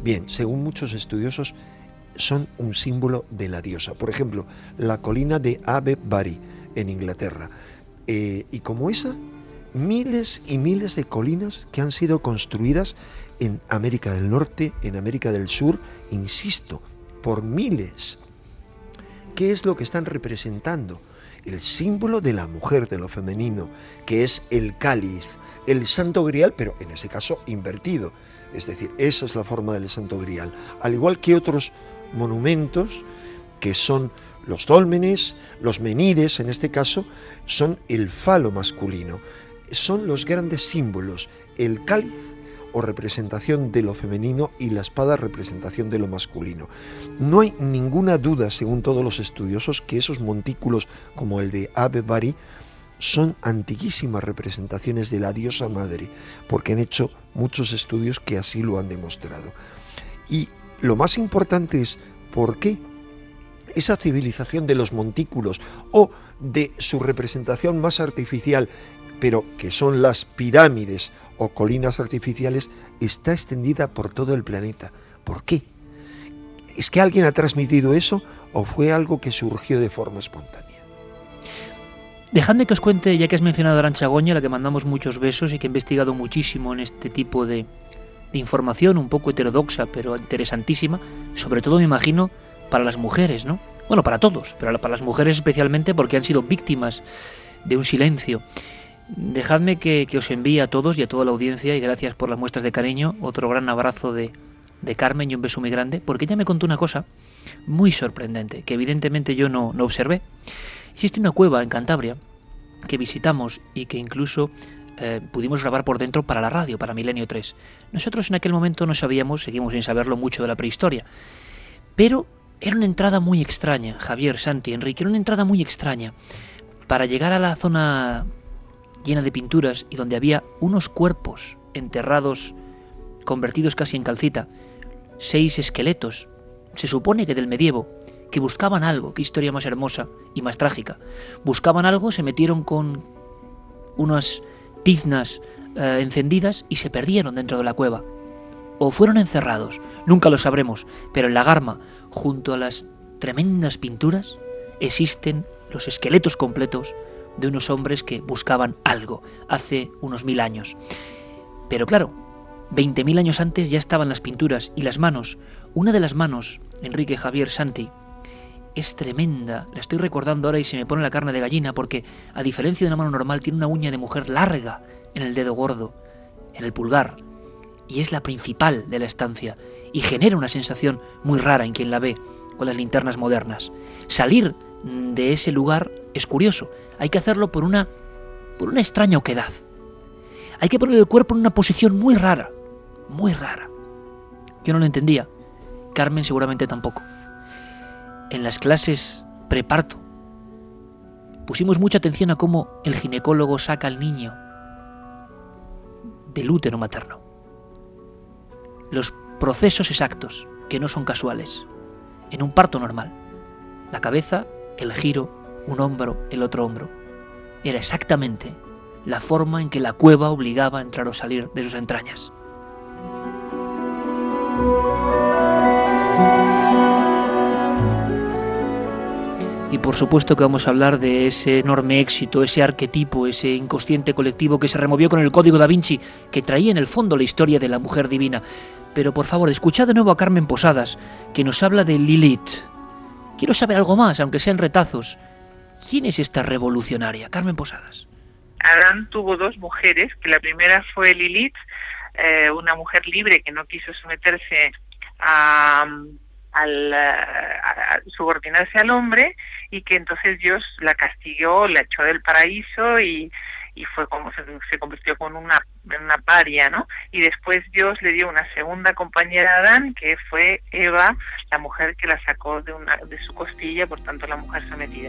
Bien, según muchos estudiosos, son un símbolo de la diosa. Por ejemplo, la colina de Avebury, en Inglaterra. Y como esa, miles y miles de colinas que han sido construidas en América del Norte, en América del Sur, insisto, por miles. ¿Qué es lo que están representando? El símbolo de la mujer, de lo femenino, que es el cáliz, el Santo Grial, pero en ese caso invertido. Es decir, esa es la forma del Santo Grial. Al igual que otros monumentos, que son los dólmenes, los menires, en este caso, son el falo masculino. Son los grandes símbolos, el cáliz o representación de lo femenino y la espada representación de lo masculino. No hay ninguna duda, según todos los estudiosos, que esos montículos como el de Avebury son antiquísimas representaciones de la diosa madre, porque han hecho muchos estudios que así lo han demostrado. Y lo más importante es por qué esa civilización de los montículos o de su representación más artificial, pero que son las pirámides o colinas artificiales, está extendida por todo el planeta. ¿Por qué? ¿Es que alguien ha transmitido eso o fue algo que surgió de forma espontánea? Dejadme que os cuente, ya que has mencionado a Arantxa Goñi, a la que mandamos muchos besos y que ha investigado muchísimo en este tipo de información, un poco heterodoxa, pero interesantísima, sobre todo me imagino para las mujeres, ¿no? Bueno, para todos, pero para las mujeres especialmente porque han sido víctimas de un silencio. Dejadme que os envíe a todos y a toda la audiencia, y gracias por las muestras de cariño, otro gran abrazo de Carmen y un beso muy grande, porque ella me contó una cosa muy sorprendente, que evidentemente yo no observé. Existe una cueva en Cantabria que visitamos y que incluso pudimos grabar por dentro para la radio, para Milenio 3. Nosotros en aquel momento no sabíamos, seguimos sin saberlo, mucho de la prehistoria, pero era una entrada muy extraña, Javier, Santi, Enrique, era una entrada muy extraña. Para llegar a la zona llena de pinturas y donde había unos cuerpos enterrados, convertidos casi en calcita, 6 esqueletos, se supone que del medievo, que buscaban algo. Qué historia más hermosa y más trágica. Buscaban algo, se metieron con unas tiznas encendidas y se perdieron dentro de la cueva. O fueron encerrados, nunca lo sabremos, pero en la Garma, junto a las tremendas pinturas, existen los esqueletos completos de unos hombres que buscaban algo hace unos 1000 años. Pero claro, 20.000 años antes ya estaban las pinturas y las manos. Una de las manos, Enrique, Javier, Santi, es tremenda. La estoy recordando ahora y se me pone la carne de gallina porque, a diferencia de una mano normal, tiene una uña de mujer larga en el dedo gordo, en el pulgar, y es la principal de la estancia y genera una sensación muy rara en quien la ve con las linternas modernas. Salir de ese lugar es curioso. Hay que hacerlo por una extraña oquedad. Hay que poner el cuerpo en una posición muy rara, muy rara. Yo no lo entendía. Carmen seguramente tampoco. En las clases preparto pusimos mucha atención a cómo el ginecólogo saca al niño del útero materno. Los procesos exactos, que no son casuales, en un parto normal. La cabeza, el giro, un hombro, el otro hombro. Era exactamente la forma en que la cueva obligaba a entrar o salir de sus entrañas. Y por supuesto que vamos a hablar de ese enorme éxito, ese arquetipo, ese inconsciente colectivo que se removió con el Código Da Vinci, que traía en el fondo la historia de la mujer divina. Pero por favor, escuchad de nuevo a Carmen Posadas, que nos habla de Lilith. Quiero saber algo más, aunque sean retazos. ¿Quién es esta revolucionaria? Carmen Posadas. Adán tuvo 2 mujeres, que la primera fue Lilith, una mujer libre que no quiso someterse a subordinarse al hombre, y que entonces Dios la castigó, la echó del paraíso y fue como se convirtió en una paria, ¿no? Y después Dios le dio una segunda compañera a Adán, que fue Eva, la mujer que la sacó de su costilla, por tanto la mujer sometida.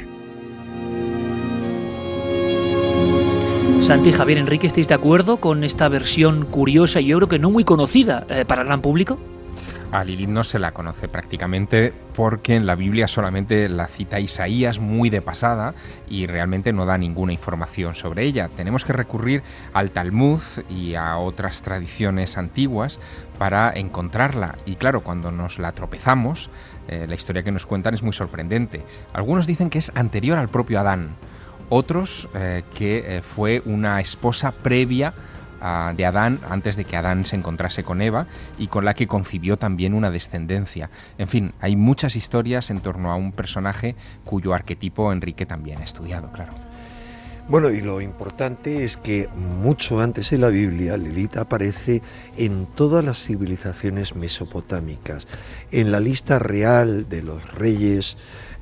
Santi, Javier, Enrique, ¿estáis de acuerdo con esta versión curiosa y yo creo que no muy conocida para el gran público? A Lilith no se la conoce prácticamente porque en la Biblia solamente la cita Isaías muy de pasada y realmente no da ninguna información sobre ella. Tenemos que recurrir al Talmud y a otras tradiciones antiguas para encontrarla. Y claro, cuando nos la tropezamos, la historia que nos cuentan es muy sorprendente. Algunos dicen que es anterior al propio Adán, otros que fue una esposa previa de Adán, antes de que Adán se encontrase con Eva, y con la que concibió también una descendencia. En fin, hay muchas historias en torno a un personaje cuyo arquetipo Enrique también ha estudiado, claro. Bueno, y lo importante es que mucho antes de la Biblia, Lilith aparece en todas las civilizaciones mesopotámicas. En la lista real de los reyes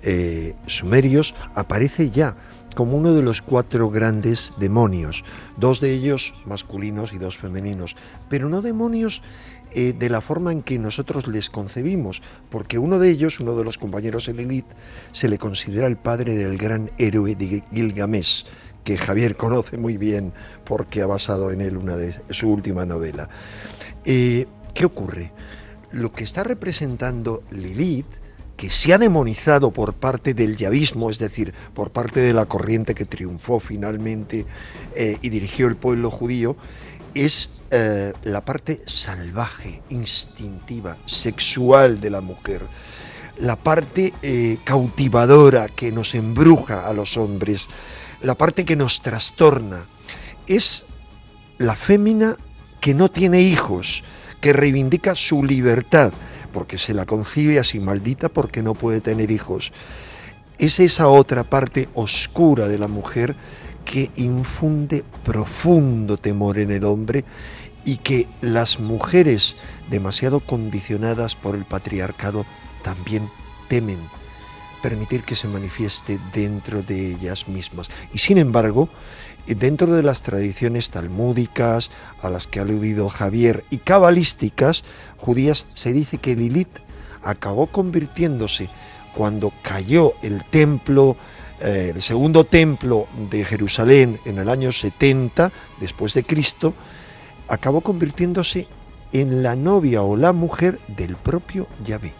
sumerios aparece ya como uno de los 4 grandes demonios, 2 de ellos masculinos y 2 femeninos, pero no demonios de la forma en que nosotros les concebimos, porque uno de ellos, uno de los compañeros de Lilith, se le considera el padre del gran héroe de Gilgamesh, que Javier conoce muy bien porque ha basado en él una de su última novela. ¿Qué ocurre? Lo que está representando Lilith, que se ha demonizado por parte del yavismo, es decir, por parte de la corriente que triunfó finalmente y dirigió el pueblo judío, es la parte salvaje, instintiva, sexual de la mujer, la parte cautivadora que nos embruja a los hombres, la parte que nos trastorna. Es la fémina que no tiene hijos, que reivindica su libertad, porque se la concibe así, maldita porque no puede tener hijos. Es esa otra parte oscura de la mujer que infunde profundo temor en el hombre y que las mujeres demasiado condicionadas por el patriarcado también temen permitir que se manifieste dentro de ellas mismas. Y sin embargo, dentro de las tradiciones talmúdicas, a las que ha aludido Javier, y cabalísticas judías, se dice que Lilith acabó convirtiéndose cuando cayó el templo, el segundo templo de Jerusalén en el año 70 después de Cristo, acabó convirtiéndose en la novia o la mujer del propio Yahvé.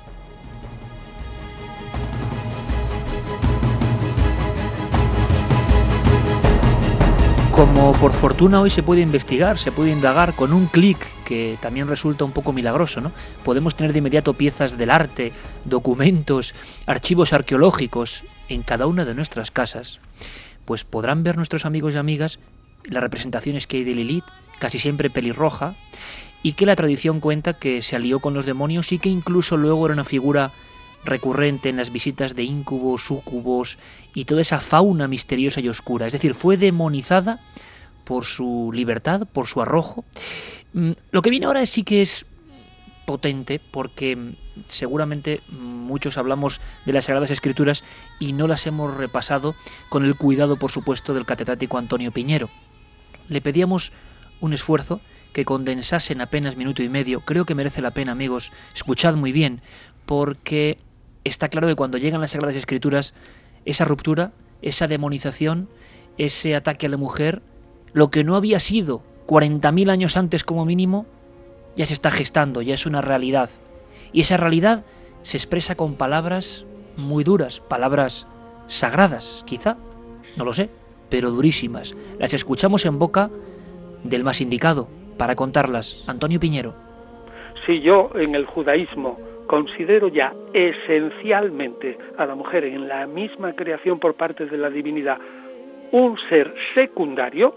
Como por fortuna hoy se puede investigar, se puede indagar con un clic, que también resulta un poco milagroso, ¿no? Podemos tener de inmediato piezas del arte, documentos, archivos arqueológicos en cada una de nuestras casas, pues podrán ver nuestros amigos y amigas las representaciones que hay de Lilith, casi siempre pelirroja, y que la tradición cuenta que se alió con los demonios y que incluso luego era una figura recurrente en las visitas de íncubos, súcubos y toda esa fauna misteriosa y oscura. Es decir, fue demonizada por su libertad, por su arrojo. Lo que viene ahora sí que es potente, porque seguramente muchos hablamos de las Sagradas Escrituras y no las hemos repasado con el cuidado, por supuesto, del catedrático Antonio Piñero. Le pedíamos un esfuerzo que condensase en apenas minuto y medio. Creo que merece la pena, amigos. Escuchad muy bien, porque está claro que cuando llegan las Sagradas Escrituras, esa ruptura, esa demonización, ese ataque a la mujer, lo que no había sido 40.000 años antes como mínimo, ya se está gestando, ya es una realidad. Y esa realidad se expresa con palabras muy duras, palabras sagradas, quizá, no lo sé, pero durísimas. Las escuchamos en boca del más indicado para contarlas, Antonio Piñero. Si yo en el judaísmo considero ya esencialmente a la mujer en la misma creación por parte de la divinidad un ser secundario,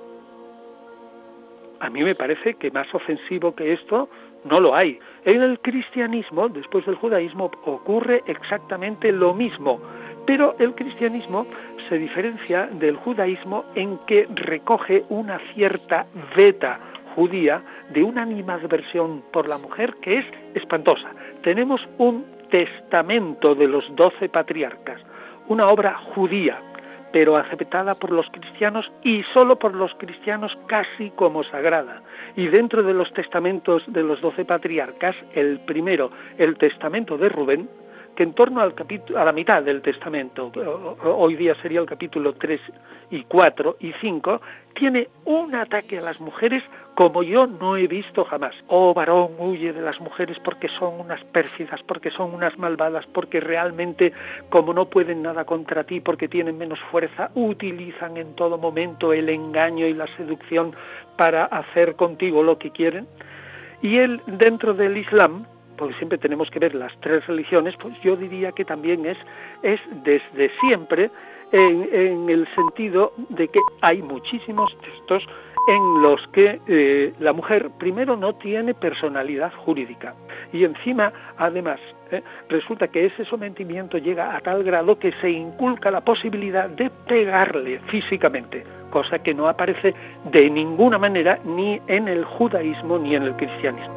a mí me parece que más ofensivo que esto no lo hay. En el cristianismo, después del judaísmo, ocurre exactamente lo mismo, pero el cristianismo se diferencia del judaísmo en que recoge una cierta veta judía de una animadversión por la mujer que es espantosa. Tenemos un testamento de los 12 patriarcas, una obra judía, pero aceptada por los cristianos y solo por los cristianos casi como sagrada. Y dentro de los testamentos de los 12 patriarcas, el primero, el testamento de Rubén, que en torno a la mitad del Testamento, hoy día sería el capítulo 3 y 4 y 5, tiene un ataque a las mujeres como yo no he visto jamás. Oh varón, huye de las mujeres porque son unas pérfidas, porque son unas malvadas, porque realmente, como no pueden nada contra ti, porque tienen menos fuerza, utilizan en todo momento el engaño y la seducción para hacer contigo lo que quieren. Y él, dentro del Islam, porque siempre tenemos que ver las tres religiones, pues yo diría que también es desde siempre, en el sentido de que hay muchísimos textos en los que la mujer primero no tiene personalidad jurídica y encima, además, resulta que ese sometimiento llega a tal grado que se inculca la posibilidad de pegarle físicamente, cosa que no aparece de ninguna manera ni en el judaísmo ni en el cristianismo.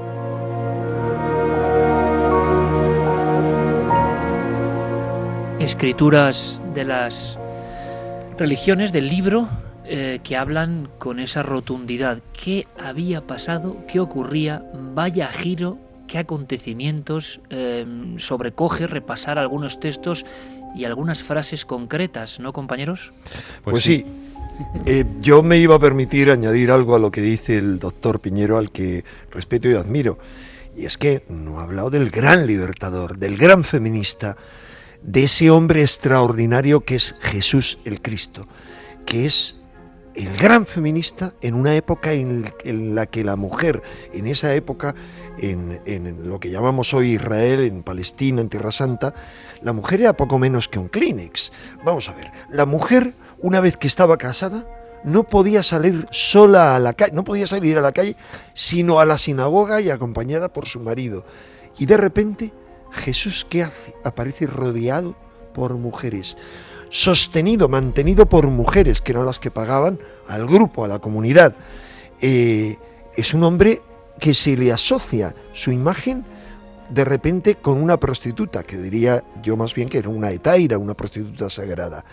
Escrituras de las religiones del libro que hablan con esa rotundidad. ¿Qué había pasado? ¿Qué ocurría? Vaya giro, qué acontecimientos. Sobrecoge repasar algunos textos y algunas frases concretas, ¿no, compañeros? Pues sí. Yo me iba a permitir añadir algo a lo que dice el doctor Piñero, al que respeto y admiro. Y es que no ha hablado del gran libertador, del gran feminista, de ese hombre extraordinario que es Jesús el Cristo, que es el gran feminista en una época en la que la mujer, en esa época, en lo que llamamos hoy Israel, en Palestina, en Tierra Santa, la mujer era poco menos que un Kleenex. Vamos a ver, la mujer, una vez que estaba casada, no podía salir sola a la calle, no podía salir a la calle, sino a la sinagoga y acompañada por su marido. Y de repente, Jesús, ¿qué hace? Aparece rodeado por mujeres, sostenido, mantenido por mujeres, que eran las que pagaban al grupo, a la comunidad. Es un hombre que se le asocia su imagen de repente con una prostituta, que diría yo más bien que era una hetaira, una prostituta sagrada.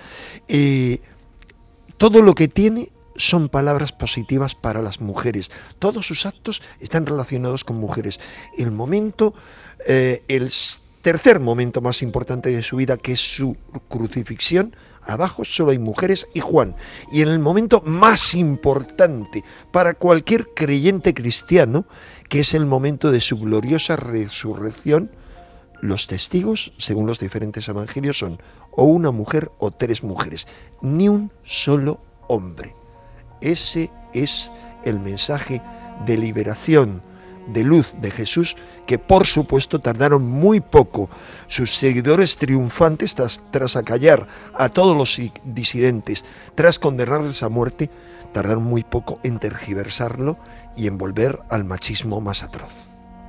Todo lo que tiene son palabras positivas para las mujeres. Todos sus actos están relacionados con mujeres. El tercer momento más importante de su vida, que es su crucifixión, abajo solo hay mujeres y Juan. Y en el momento más importante para cualquier creyente cristiano, que es el momento de su gloriosa resurrección, los testigos, según los diferentes evangelios, son o una mujer o tres mujeres, ni un solo hombre. Ese es el mensaje de liberación, de luz de Jesús, que por supuesto tardaron muy poco sus seguidores triunfantes tras acallar a todos los disidentes, tras condenarles a muerte, tardaron muy poco en tergiversarlo y en volver al machismo más atroz.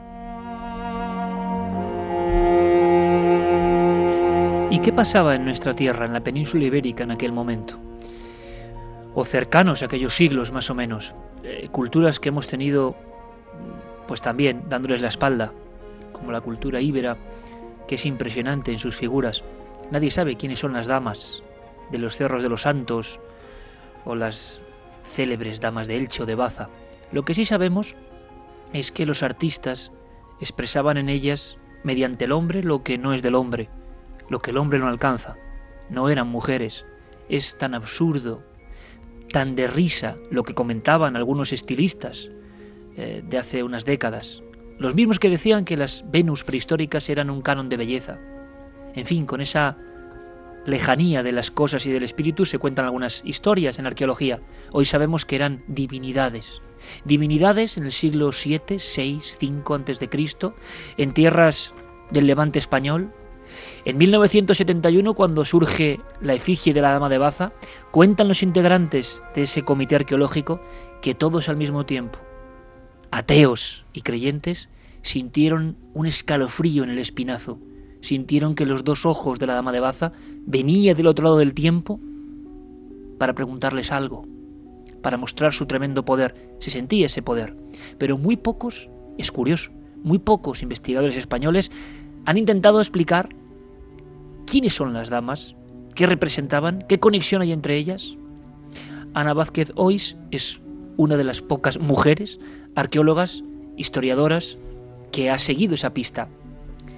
¿Y qué pasaba en nuestra tierra, en la península ibérica en aquel momento? O cercanos a aquellos siglos más o menos, culturas que hemos tenido pues también dándoles la espalda, como la cultura íbera, que es impresionante en sus figuras. Nadie sabe quiénes son las damas de los Cerros de los Santos o las célebres damas de Elche o de Baza. Lo que sí sabemos es que los artistas expresaban en ellas, mediante el hombre, lo que no es del hombre, lo que el hombre no alcanza. No eran mujeres. Es tan absurdo, tan de risa lo que comentaban algunos estilistas de hace unas décadas, los mismos que decían que las Venus prehistóricas eran un canon de belleza. En fin, con esa lejanía de las cosas y del espíritu se cuentan algunas historias en arqueología. Hoy sabemos que eran divinidades en el siglo VII, VI, V a.C., en tierras del Levante español. En 1971, cuando surge la efigie de la Dama de Baza, cuentan los integrantes de ese comité arqueológico que todos al mismo tiempo, ateos y creyentes, sintieron un escalofrío en el espinazo, sintieron que los dos ojos de la Dama de Baza venía del otro lado del tiempo para preguntarles algo, para mostrar su tremendo poder. Se sentía ese poder, pero muy pocos, es curioso, muy pocos investigadores españoles han intentado explicar quiénes son las damas, qué representaban, qué conexión hay entre ellas. Ana Vázquez Ois es una de las pocas mujeres arqueólogas, historiadoras, que ha seguido esa pista.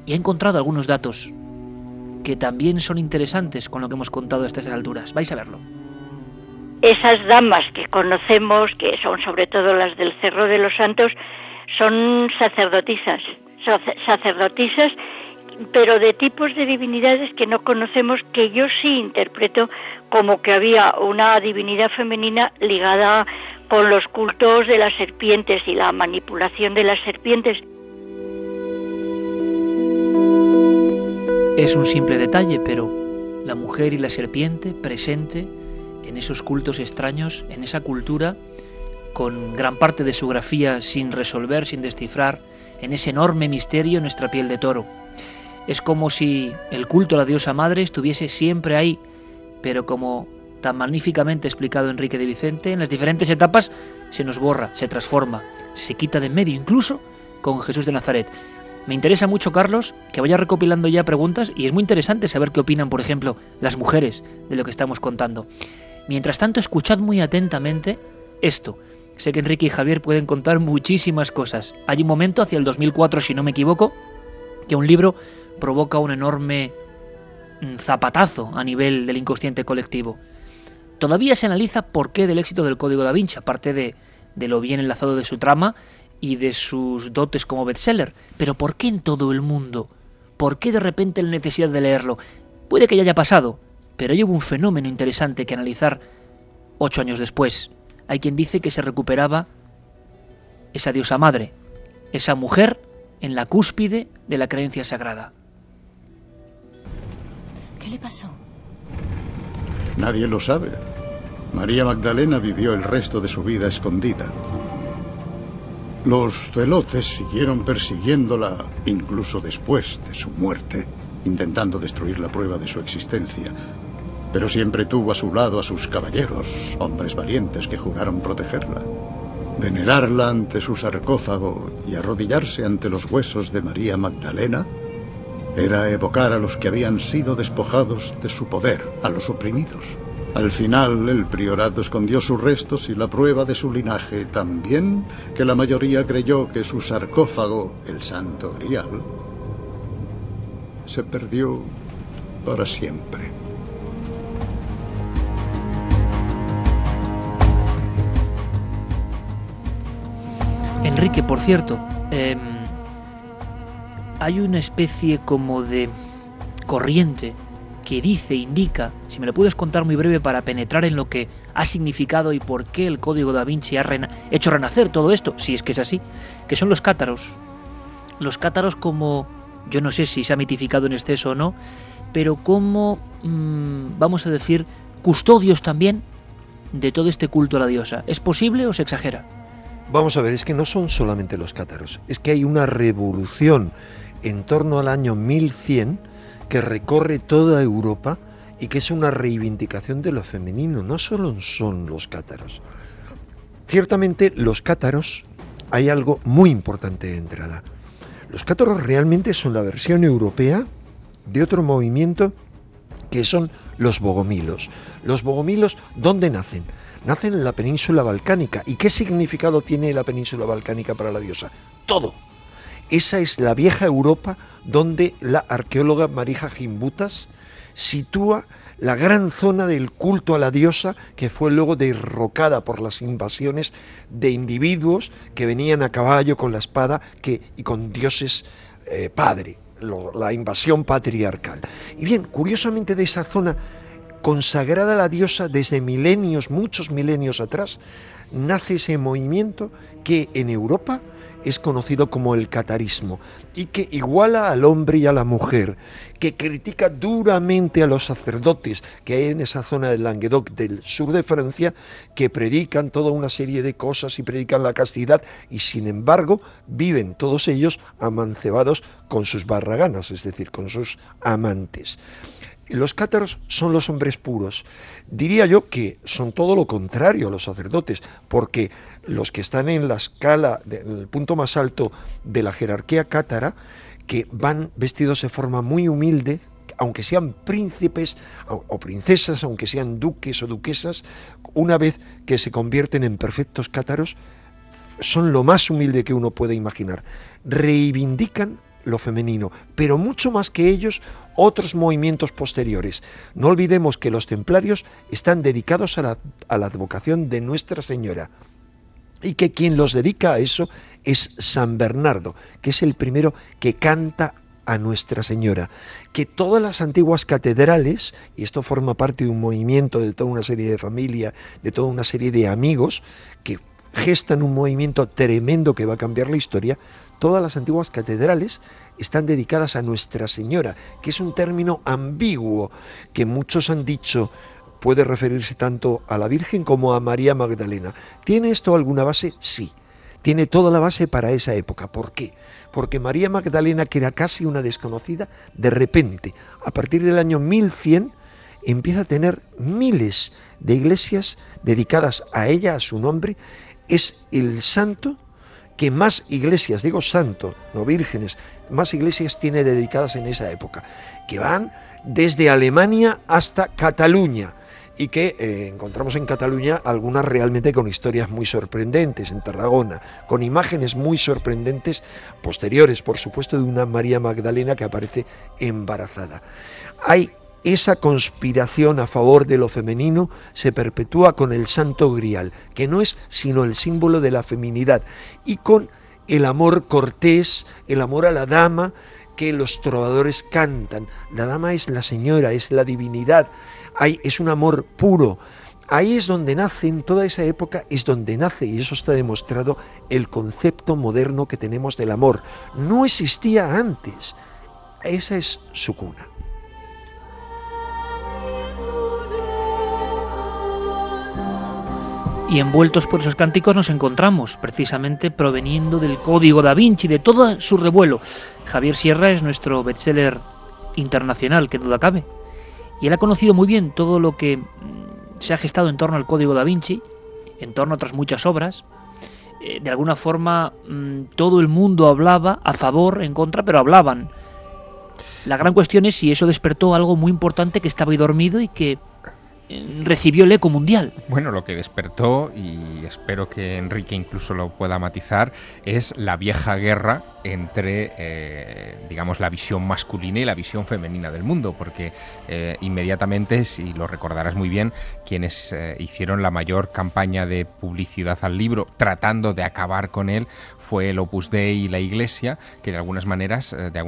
y he encontrado algunos datos que también son interesantes con lo que hemos contado a estas alturas. Vais a verlo. Esas damas que conocemos, que son sobre todo las del Cerro de los Santos, son sacerdotisas, pero de tipos de divinidades que no conocemos, que yo sí interpreto como que había una divinidad femenina ligada con los cultos de las serpientes y la manipulación de las serpientes. Es un simple detalle, pero la mujer y la serpiente presente en esos cultos extraños, en esa cultura, con gran parte de su grafía sin resolver, sin descifrar, en ese enorme misterio en nuestra piel de toro. Es como si el culto a la diosa madre estuviese siempre ahí, pero como tan magníficamente explicado Enrique de Vicente, en las diferentes etapas se nos borra, se transforma, se quita de en medio, incluso con Jesús de Nazaret. Me interesa mucho, Carlos, que vaya recopilando ya preguntas, y es muy interesante saber qué opinan, por ejemplo, las mujeres de lo que estamos contando. Mientras tanto, escuchad muy atentamente esto. Sé que Enrique y Javier pueden contar muchísimas cosas. Hay un momento, hacia el 2004, si no me equivoco, que un libro provoca un enorme zapatazo a nivel del inconsciente colectivo. Todavía se analiza por qué del éxito del Código da Vinci, aparte de lo bien enlazado de su trama y de sus dotes como bestseller. Pero ¿por qué en todo el mundo? ¿Por qué de repente la necesidad de leerlo? Puede que ya haya pasado, pero hay un fenómeno interesante que analizar 8 años después. Hay quien dice que se recuperaba esa diosa madre, esa mujer en la cúspide de la creencia sagrada. ¿Qué le pasó? Nadie lo sabe. María Magdalena vivió el resto de su vida escondida. Los zelotes siguieron persiguiéndola incluso después de su muerte, intentando destruir la prueba de su existencia. Pero siempre tuvo a su lado a sus caballeros, hombres valientes que juraron protegerla. Venerarla ante su sarcófago y arrodillarse ante los huesos de María Magdalena era evocar a los que habían sido despojados de su poder, a los oprimidos. Al final, el priorato escondió sus restos y la prueba de su linaje tan bien que la mayoría creyó que su sarcófago, el Santo Grial, se perdió para siempre. Enrique, por cierto, hay una especie como de corriente que indica, si me lo puedes contar muy breve para penetrar en lo que ha significado y por qué el Código da Vinci ha hecho renacer todo esto, si es que es así, que son los cátaros. Los cátaros como, yo no sé si se ha mitificado en exceso o no, pero como, vamos a decir, custodios también de todo este culto a la diosa. ¿Es posible o se exagera? Vamos a ver, es que no son solamente los cátaros, es que hay una revolución en torno al año 1100 que recorre toda Europa y que es una reivindicación de lo femenino, no solo son los cátaros. Ciertamente los cátaros, hay algo muy importante de entrada. Los cátaros realmente son la versión europea de otro movimiento que son los bogomilos. Los bogomilos, ¿dónde nacen? Nacen en la península balcánica. ¿Y qué significado tiene la península balcánica para la diosa? Todo. Esa es la vieja Europa donde la arqueóloga Marija Gimbutas sitúa la gran zona del culto a la diosa que fue luego derrocada por las invasiones de individuos que venían a caballo con la espada y con dioses padre, la invasión patriarcal. Y bien, curiosamente de esa zona consagrada a la diosa desde milenios, muchos milenios atrás, nace ese movimiento que en Europa es conocido como el catarismo y que iguala al hombre y a la mujer, que critica duramente a los sacerdotes que hay en esa zona del Languedoc del sur de Francia, que predican toda una serie de cosas y predican la castidad y sin embargo viven todos ellos amancebados con sus barraganas, es decir, con sus amantes. Los cátaros son los hombres puros. Diría yo que son todo lo contrario a los sacerdotes, porque los que están en la escala, en el punto más alto de la jerarquía cátara, que van vestidos de forma muy humilde, aunque sean príncipes o princesas, aunque sean duques o duquesas, una vez que se convierten en perfectos cátaros, son lo más humilde que uno puede imaginar. Reivindican lo femenino, pero mucho más que ellos, otros movimientos posteriores. No olvidemos que los templarios están dedicados a la advocación de Nuestra Señora, y que quien los dedica a eso es San Bernardo, que es el primero que canta a Nuestra Señora, que todas las antiguas catedrales, y esto forma parte de un movimiento de toda una serie de familia, de toda una serie de amigos, que gestan un movimiento tremendo que va a cambiar la historia, todas las antiguas catedrales están dedicadas a Nuestra Señora, que es un término ambiguo, que muchos han dicho puede referirse tanto a la Virgen como a María Magdalena. ¿Tiene esto alguna base? Sí. Tiene toda la base para esa época. ¿Por qué? Porque María Magdalena, que era casi una desconocida, de repente, a partir del año 1100, empieza a tener miles de iglesias dedicadas a ella, a su nombre. Es el santo que más iglesias, digo santo, no vírgenes, más iglesias tiene dedicadas en esa época, que van desde Alemania hasta Cataluña, y que encontramos en Cataluña algunas realmente con historias muy sorprendentes, en Tarragona, con imágenes muy sorprendentes, posteriores, por supuesto, de una María Magdalena que aparece embarazada. Hay esa conspiración a favor de lo femenino, se perpetúa con el Santo Grial, que no es sino el símbolo de la feminidad, y con el amor cortés, el amor a la dama, que los trovadores cantan. La dama es la señora, es la divinidad, es un amor puro. Ahí es donde nace, en toda esa época, es donde nace, y eso está demostrado, el concepto moderno que tenemos del amor. No existía antes. Esa es su cuna. Y envueltos por esos cánticos nos encontramos, precisamente proveniendo del Código da Vinci, de todo su revuelo. Javier Sierra es nuestro bestseller internacional, que duda cabe. Y él ha conocido muy bien todo lo que se ha gestado en torno al Código da Vinci, en torno a otras muchas obras. De alguna forma todo el mundo hablaba a favor, en contra, pero hablaban. La gran cuestión es si eso despertó algo muy importante que estaba ahí dormido y que recibió el eco mundial. Bueno, lo que despertó, y espero que Enrique incluso lo pueda matizar, es la vieja guerra entre, digamos, la visión masculina y la visión femenina del mundo, porque inmediatamente, si lo recordarás muy bien, quienes hicieron la mayor campaña de publicidad al libro, tratando de acabar con él, fue el Opus Dei y la Iglesia, que de alguna manera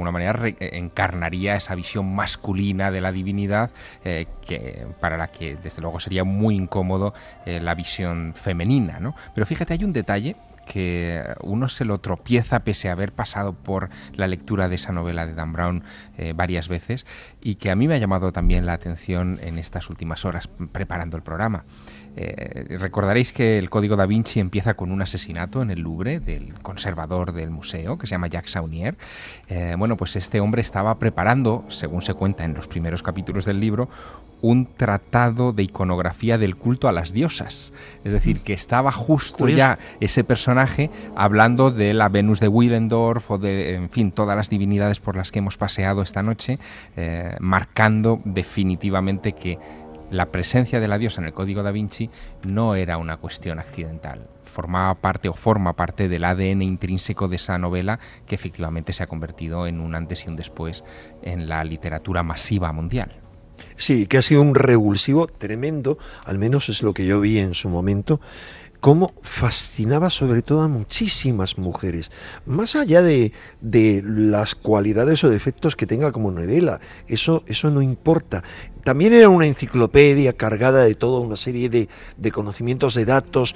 encarnaría esa visión masculina de la divinidad, que para la que desde luego sería muy incómodo la visión femenina, ¿no? Pero fíjate, hay un detalle que uno se lo tropieza pese a haber pasado por la lectura de esa novela de Dan Brown varias veces, y que a mí me ha llamado también la atención en estas últimas horas preparando el programa. Recordaréis que el Código da Vinci empieza con un asesinato en el Louvre del conservador del museo, que se llama Jacques Saunier. Bueno, pues este hombre estaba preparando, según se cuenta en los primeros capítulos del libro, un tratado de iconografía del culto a las diosas. Es decir, que estaba justo curioso ya ese personaje hablando de la Venus de Willendorf o de, en fin, todas las divinidades por las que hemos paseado esta noche, marcando definitivamente que la presencia de la diosa en el Código da Vinci no era una cuestión accidental. Formaba parte o forma parte del ADN intrínseco de esa novela, que efectivamente se ha convertido en un antes y un después en la literatura masiva mundial. Sí, que ha sido un revulsivo tremendo, al menos es lo que yo vi en su momento, cómo fascinaba sobre todo a muchísimas mujeres, más allá de las cualidades o defectos que tenga como novela, eso no importa. También era una enciclopedia cargada de toda una serie de conocimientos, de datos,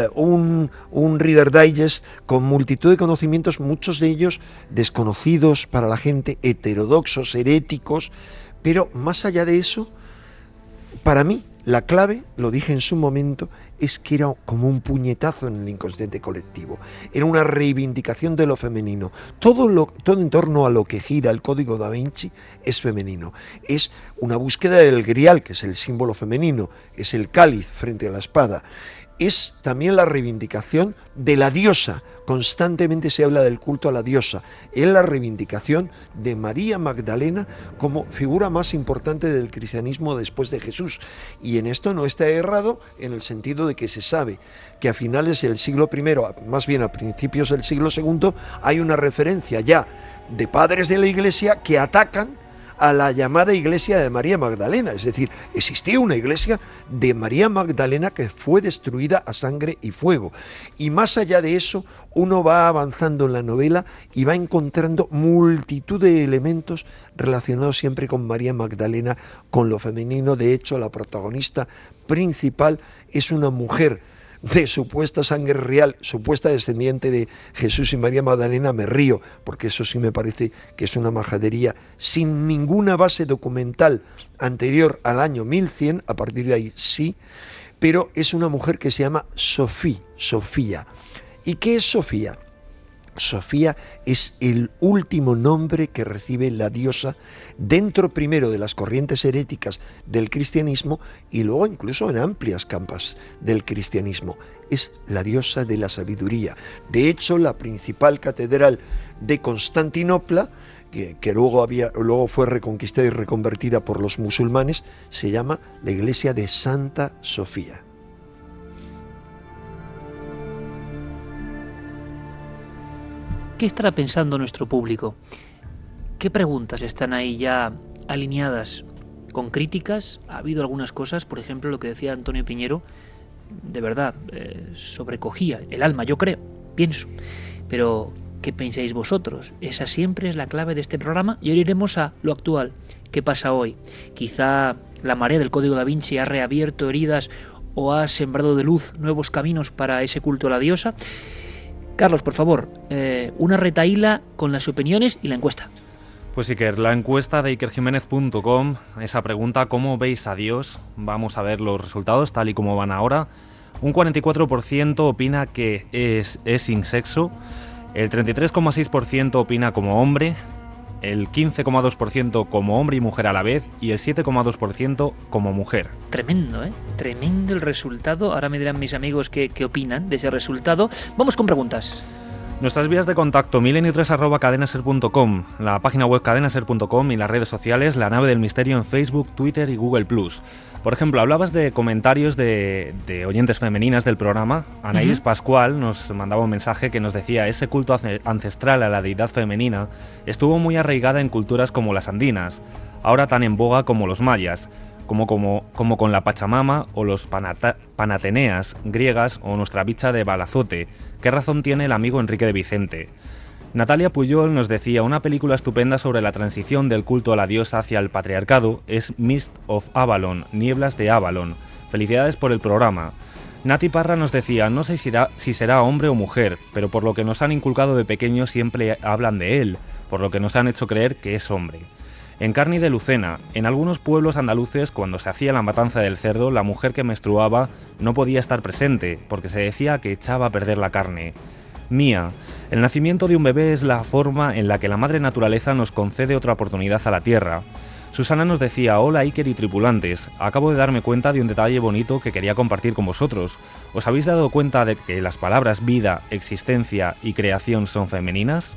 un Reader Digest con multitud de conocimientos, muchos de ellos desconocidos para la gente, heterodoxos, heréticos, pero más allá de eso, para mí, la clave, lo dije en su momento, es que era como un puñetazo en el inconsciente colectivo. Era una reivindicación de lo femenino. Todo en torno a lo que gira el Código da Vinci es femenino. Es una búsqueda del grial, que es el símbolo femenino, es el cáliz frente a la espada. Es también la reivindicación de la diosa. Constantemente se habla del culto a la diosa. Es la reivindicación de María Magdalena como figura más importante del cristianismo después de Jesús. Y en esto no está errado, en el sentido de que se sabe que a finales del siglo I, más bien a principios del siglo II, hay una referencia ya de padres de la Iglesia que atacan a la llamada iglesia de María Magdalena. Es decir, existía una iglesia de María Magdalena que fue destruida a sangre y fuego. Y más allá de eso, uno va avanzando en la novela y va encontrando multitud de elementos relacionados siempre con María Magdalena, con lo femenino. De hecho, la protagonista principal es una mujer de supuesta sangre real, supuesta descendiente de Jesús y María Magdalena. Me río, porque eso sí me parece que es una majadería sin ninguna base documental anterior al año 1100, a partir de ahí sí, pero es una mujer que se llama Sofía. ¿Y qué es Sofía? Sofía es el último nombre que recibe la diosa dentro primero de las corrientes heréticas del cristianismo y luego incluso en amplias campas del cristianismo. Es la diosa de la sabiduría. De hecho, la principal catedral de Constantinopla, que luego fue reconquistada y reconvertida por los musulmanes, se llama la iglesia de Santa Sofía. ¿Qué estará pensando nuestro público? ¿Qué preguntas están ahí ya alineadas con críticas? Ha habido algunas cosas, por ejemplo, lo que decía Antonio Piñero, de verdad, sobrecogía el alma, yo creo, pienso. Pero, ¿qué pensáis vosotros? Esa siempre es la clave de este programa y ahora iremos a lo actual. ¿Qué pasa hoy? Quizá la marea del Código Da Vinci ha reabierto heridas o ha sembrado de luz nuevos caminos para ese culto a la diosa. Carlos, por favor, una retahíla con las opiniones y la encuesta. Pues Iker, la encuesta de ikerjiménez.com, esa pregunta, ¿cómo veis a Dios? Vamos a ver los resultados tal y como van ahora. Un 44% opina que es sin sexo, el 33,6% opina como hombre, el 15,2% como hombre y mujer a la vez y el 7,2% como mujer. Tremendo, ¿eh? Tremendo el resultado. Ahora me dirán mis amigos qué opinan de ese resultado. Vamos con preguntas. Nuestras vías de contacto, milenio3@cadenaser.com, la página web cadenaser.com y las redes sociales, La Nave del Misterio en Facebook, Twitter y Google+. Por ejemplo, hablabas de comentarios de oyentes femeninas del programa. Anaís Pascual nos mandaba un mensaje que nos decía: ese culto ancestral a la deidad femenina estuvo muy arraigada en culturas como las andinas, ahora tan en boga como los mayas, como con la Pachamama o los Panateneas griegas o nuestra bicha de Balazote. ¿Qué razón tiene el amigo Enrique de Vicente? Natalia Puyol nos decía: una película estupenda sobre la transición del culto a la diosa hacia el patriarcado es Mist of Avalon, Nieblas de Avalon. Felicidades por el programa. Nati Parra nos decía: no sé si será hombre o mujer, pero por lo que nos han inculcado de pequeños siempre hablan de él, por lo que nos han hecho creer que es hombre. Encarni de Lucena: en algunos pueblos andaluces, cuando se hacía la matanza del cerdo, la mujer que menstruaba no podía estar presente, porque se decía que echaba a perder la carne. Mía: el nacimiento de un bebé es la forma en la que la madre naturaleza nos concede otra oportunidad a la tierra. Susana nos decía: hola Iker y tripulantes, acabo de darme cuenta de un detalle bonito que quería compartir con vosotros. ¿Os habéis dado cuenta de que las palabras vida, existencia y creación son femeninas?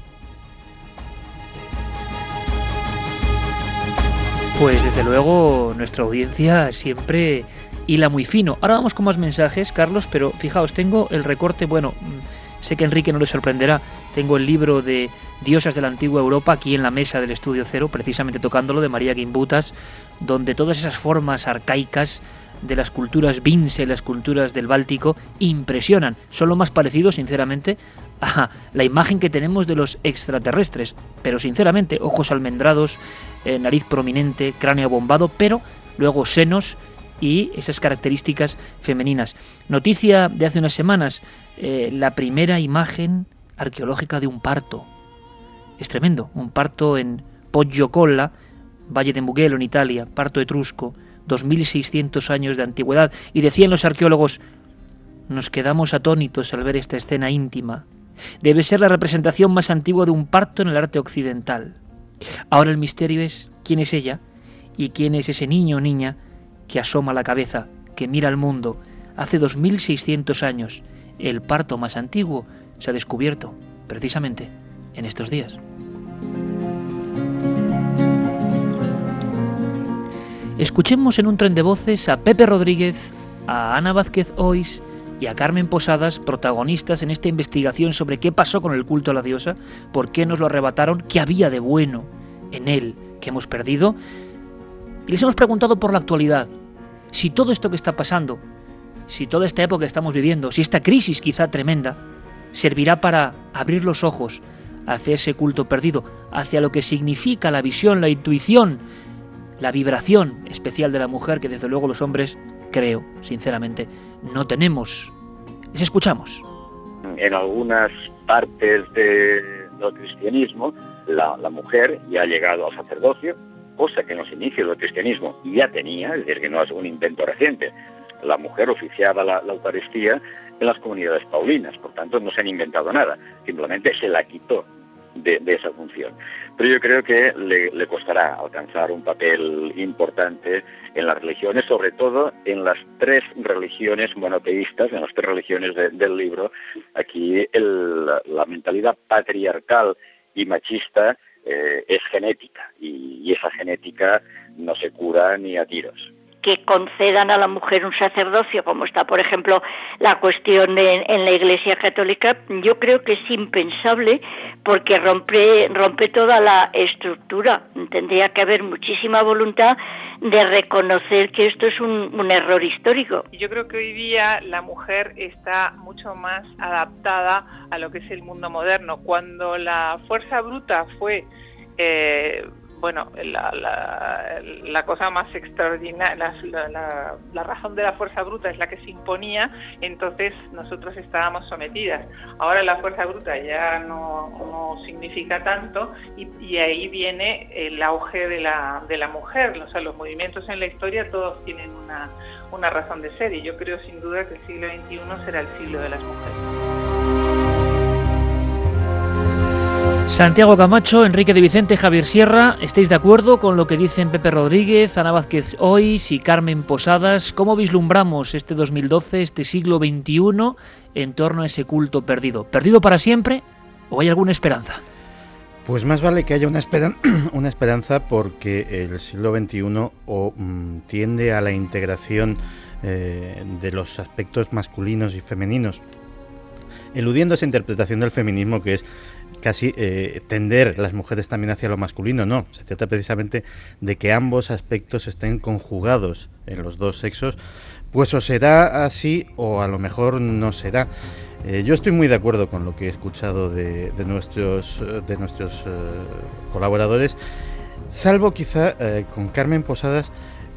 Pues desde luego nuestra audiencia siempre hila muy fino. Ahora vamos con más mensajes, Carlos, pero fijaos, tengo el recorte, bueno, sé que a Enrique no le sorprenderá, tengo el libro de Diosas de la Antigua Europa aquí en la mesa del Estudio Cero, precisamente tocándolo, de María Gimbutas, donde todas esas formas arcaicas de las culturas Vince, las culturas del Báltico, impresionan. Son lo más parecido, sinceramente, a la imagen que tenemos de los extraterrestres, pero sinceramente, ojos almendrados, nariz prominente, cráneo abombado, pero luego senos y esas características femeninas. Noticia de hace unas semanas, la primera imagen arqueológica de un parto. Es tremendo, un parto en Poggiocolla, Valle de Mugello en Italia, parto etrusco, 2600 años de antigüedad, y decían los arqueólogos: nos quedamos atónitos al ver esta escena íntima. Debe ser la representación más antigua de un parto en el arte occidental. Ahora el misterio es quién es ella y quién es ese niño o niña que asoma la cabeza, que mira al mundo. Hace 2600 años, el parto más antiguo se ha descubierto precisamente en estos días. Escuchemos en un tren de voces a Pepe Rodríguez, a Ana Vázquez Ois y a Carmen Posadas, protagonistas en esta investigación sobre qué pasó con el culto a la diosa, por qué nos lo arrebataron, qué había de bueno en él que hemos perdido. Y les hemos preguntado por la actualidad, si todo esto que está pasando, si toda esta época que estamos viviendo, si esta crisis quizá tremenda, servirá para abrir los ojos hacia ese culto perdido, hacia lo que significa la visión, la intuición, la vibración especial de la mujer que desde luego los hombres, creo, sinceramente, no tenemos. Les escuchamos. En algunas partes del cristianismo, la mujer ya ha llegado al sacerdocio, cosa que en los inicios del cristianismo ya tenía, es decir, que no es un invento reciente. La mujer oficiaba la Eucaristía en las comunidades paulinas, por tanto no se han inventado nada, simplemente se la quitó de esa función. Pero yo creo que le costará alcanzar un papel importante en las religiones, sobre todo en las 3 religiones monoteístas, en las 3 religiones del libro. Aquí la mentalidad patriarcal y machista es genética, y esa genética no se cura ni a tiros. Que concedan a la mujer un sacerdocio, como está, por ejemplo, la cuestión en la Iglesia Católica, yo creo que es impensable porque rompe toda la estructura. Tendría que haber muchísima voluntad de reconocer que esto es un error histórico. Yo creo que hoy día la mujer está mucho más adaptada a lo que es el mundo moderno. Cuando la fuerza bruta fue la cosa más extraordinaria, la razón de la fuerza bruta es la que se imponía, entonces nosotros estábamos sometidas. Ahora la fuerza bruta ya no significa tanto y ahí viene el auge de la mujer. O sea, los movimientos en la historia todos tienen una razón de ser, y yo creo sin duda que el siglo XXI será el siglo de las mujeres. Santiago Camacho, Enrique de Vicente, Javier Sierra, ¿estáis de acuerdo con lo que dicen Pepe Rodríguez, Ana Vázquez Ois y Carmen Posadas? ¿Cómo vislumbramos este 2012, este siglo XXI, en torno a ese culto perdido? ¿Perdido para siempre o hay alguna esperanza? Pues más vale que haya una esperanza, porque el siglo XXI tiende a la integración de los aspectos masculinos y femeninos, eludiendo esa interpretación del feminismo que es casi tender las mujeres también hacia lo masculino. No, se trata precisamente de que ambos aspectos estén conjugados en los dos sexos, pues o será así o a lo mejor no será. Yo estoy muy de acuerdo con lo que he escuchado de nuestros colaboradores, salvo quizá con Carmen Posadas,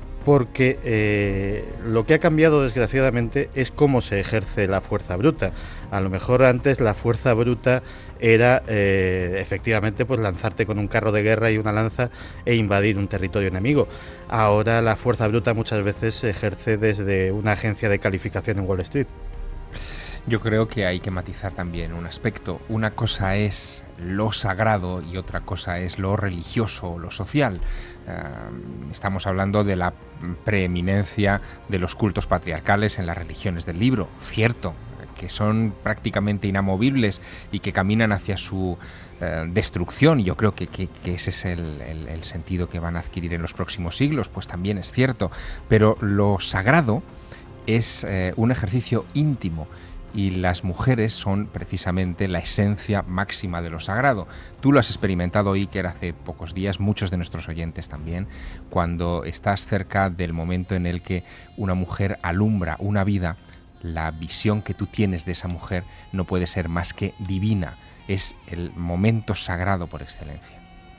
porque lo que ha cambiado desgraciadamente es cómo se ejerce la fuerza bruta. A lo mejor antes la fuerza bruta era efectivamente pues lanzarte con un carro de guerra y una lanza e invadir un territorio enemigo. Ahora la fuerza bruta muchas veces se ejerce desde una agencia de calificación en Wall Street. Yo creo que hay que matizar también un aspecto. Una cosa es lo sagrado y otra cosa es lo religioso o lo social. Estamos hablando de la preeminencia de los cultos patriarcales en las religiones del libro, cierto, que son prácticamente inamovibles y que caminan hacia su destrucción. Yo creo que ese es el sentido que van a adquirir en los próximos siglos, pues también es cierto. Pero lo sagrado es un ejercicio íntimo, y las mujeres son precisamente la esencia máxima de lo sagrado. Tú lo has experimentado, Iker, hace pocos días, muchos de nuestros oyentes también, cuando estás cerca del momento en el que una mujer alumbra una vida. La visión que tú tienes de esa mujer no puede ser más que divina. Es el momento sagrado por excelencia.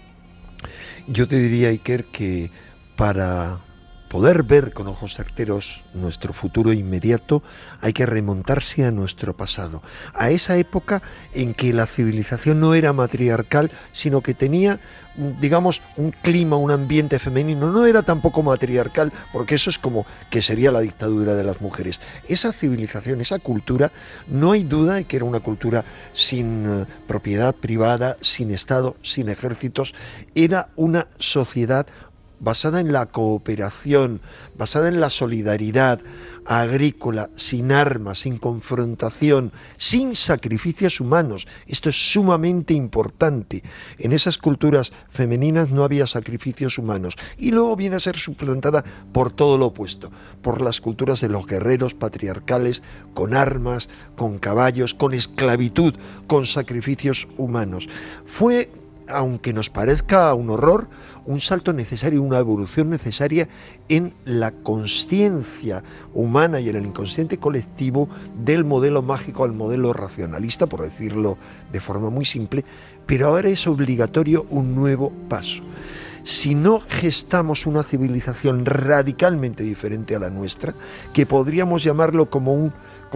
Yo te diría, Iker, que para poder ver con ojos certeros nuestro futuro inmediato hay que remontarse a nuestro pasado, a esa época en que la civilización no era matriarcal, sino que tenía, digamos, un clima, un ambiente femenino. No era tampoco matriarcal, porque eso es como que sería la dictadura de las mujeres. Esa civilización, esa cultura, no hay duda de que era una cultura sin propiedad privada, sin Estado, sin ejércitos. Era una sociedad basada en la cooperación, basada en la solidaridad agrícola, sin armas, sin confrontación, sin sacrificios humanos. Esto es sumamente importante. En esas culturas femeninas no había sacrificios humanos, y luego viene a ser suplantada por todo lo opuesto, por las culturas de los guerreros patriarcales, con armas, con caballos, con esclavitud, con sacrificios humanos. Fue, aunque nos parezca un horror, un salto necesario, una evolución necesaria en la conciencia humana y en el inconsciente colectivo del modelo mágico al modelo racionalista, por decirlo de forma muy simple, pero ahora es obligatorio un nuevo paso. Si no gestamos una civilización radicalmente diferente a la nuestra, que podríamos llamarlo como un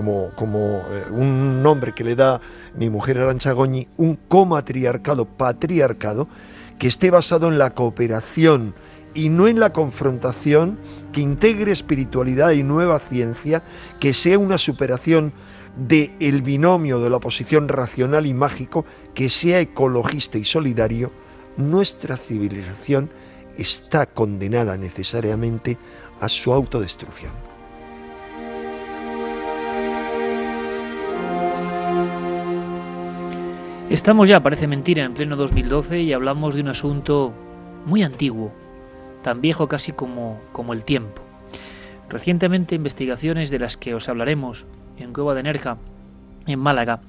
nombre que le da mi mujer Arantxa Goñi, un comatriarcado, patriarcado, que esté basado en la cooperación y no en la confrontación, que integre espiritualidad y nueva ciencia, que sea una superación del binomio de la oposición racional y mágico, que sea ecologista y solidario, nuestra civilización está condenada necesariamente a su autodestrucción. Estamos ya, parece mentira, en pleno 2012 y hablamos de un asunto muy antiguo, tan viejo casi como el tiempo. Recientemente, investigaciones de las que os hablaremos en Cueva de Nerja, en Málaga,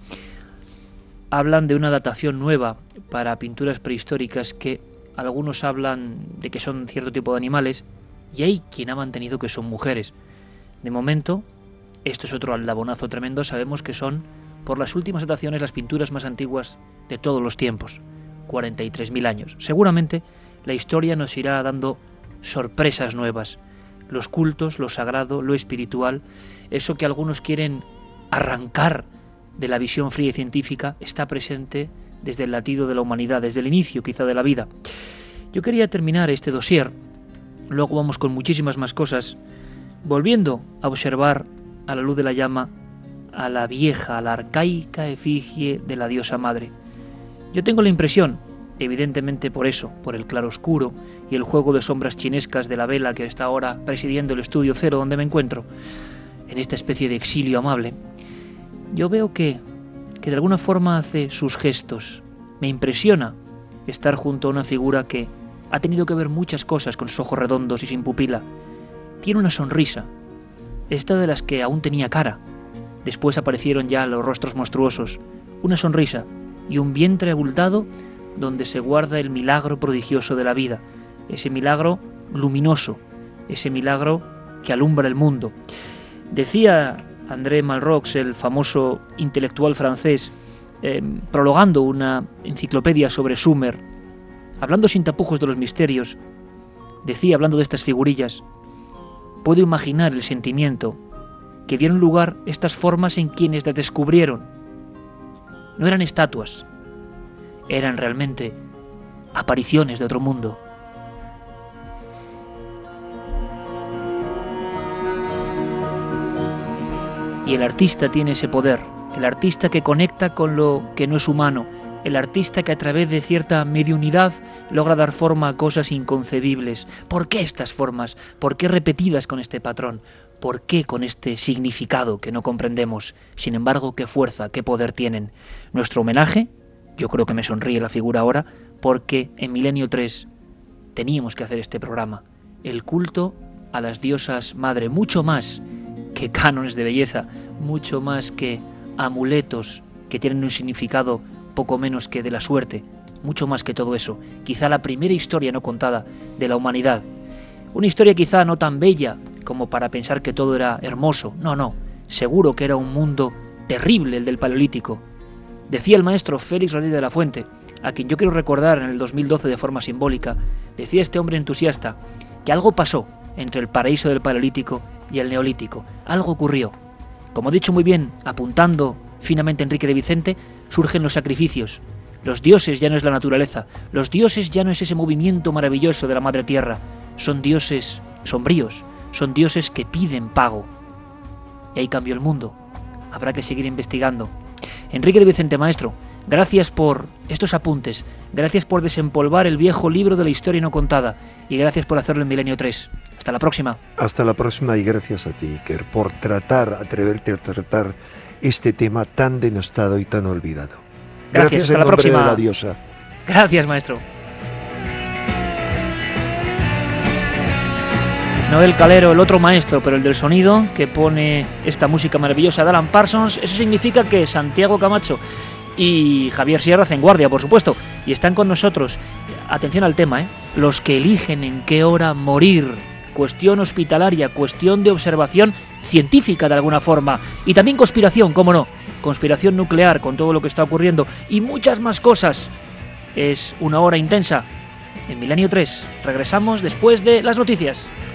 hablan de una datación nueva para pinturas prehistóricas que algunos hablan de que son cierto tipo de animales y hay quien ha mantenido que son mujeres. De momento, esto es otro aldabonazo tremendo, sabemos que son, por las últimas dataciones, las pinturas más antiguas de todos los tiempos, 43.000 años. Seguramente la historia nos irá dando sorpresas nuevas. Los cultos, lo sagrado, lo espiritual, eso que algunos quieren arrancar de la visión fría y científica, está presente desde el latido de la humanidad, desde el inicio quizá de la vida. Yo quería terminar este dossier, luego vamos con muchísimas más cosas, volviendo a observar a la luz de la llama a la vieja, a la arcaica efigie de la diosa madre. Yo tengo la impresión, evidentemente por eso, por el claroscuro y el juego de sombras chinescas de la vela que está ahora presidiendo el estudio cero donde me encuentro, en esta especie de exilio amable, yo veo que de alguna forma hace sus gestos. Me impresiona estar junto a una figura que ha tenido que ver muchas cosas con sus ojos redondos y sin pupila. Tiene una sonrisa, esta de las que aún tenía cara. Después aparecieron ya los rostros monstruosos, una sonrisa y un vientre abultado donde se guarda el milagro prodigioso de la vida, ese milagro luminoso, ese milagro que alumbra el mundo. Decía André Malraux, el famoso intelectual francés, prologando una enciclopedia sobre Sumer, hablando sin tapujos de los misterios, decía, hablando de estas figurillas, puedo imaginar el sentimiento que dieron lugar estas formas en quienes las descubrieron. No eran estatuas, eran realmente apariciones de otro mundo. Y el artista tiene ese poder, el artista que conecta con lo que no es humano, el artista que a través de cierta mediunidad logra dar forma a cosas inconcebibles. ¿Por qué estas formas? ¿Por qué repetidas con este patrón? ¿Por qué con este significado que no comprendemos? Sin embargo, qué fuerza, qué poder tienen. Nuestro homenaje, yo creo que me sonríe la figura ahora, porque en Milenio 3 teníamos que hacer este programa. El culto a las diosas madre, mucho más que cánones de belleza, mucho más que amuletos que tienen un significado poco menos que de la suerte, mucho más que todo eso. Quizá la primera historia no contada de la humanidad. Una historia quizá no tan bella como para pensar que todo era hermoso. No, seguro que era un mundo terrible el del Paleolítico. Decía el maestro Félix Rodríguez de la Fuente, a quien yo quiero recordar en el 2012 de forma simbólica, decía este hombre entusiasta que algo pasó entre el paraíso del Paleolítico y el Neolítico. Algo ocurrió. Como ha dicho muy bien, apuntando finamente Enrique de Vicente, surgen los sacrificios. Los dioses ya no es la naturaleza, los dioses ya no es ese movimiento maravilloso de la madre tierra, son dioses sombríos, son dioses que piden pago. Y ahí cambió el mundo. Habrá que seguir investigando. Enrique de Vicente, maestro, Gracias por estos apuntes, gracias por desempolvar el viejo libro de la historia no contada y gracias por hacerlo en Milenio 3. Hasta la próxima. Hasta la próxima y gracias a ti, Iker, por atreverte a tratar este tema tan denostado y tan olvidado. Gracias, hasta en la nombre próxima. de la diosa. Gracias, maestro. Noel Calero, el otro maestro, pero el del sonido, que pone esta música maravillosa de Alan Parsons. Eso significa que Santiago Camacho y Javier Sierra hacen guardia, por supuesto, y están con nosotros. Atención al tema, los que eligen en qué hora morir. Cuestión hospitalaria, cuestión de observación científica de alguna forma. Y también conspiración, cómo no. Conspiración nuclear con todo lo que está ocurriendo y muchas más cosas. Es una hora intensa en Milenio 3. Regresamos después de las noticias.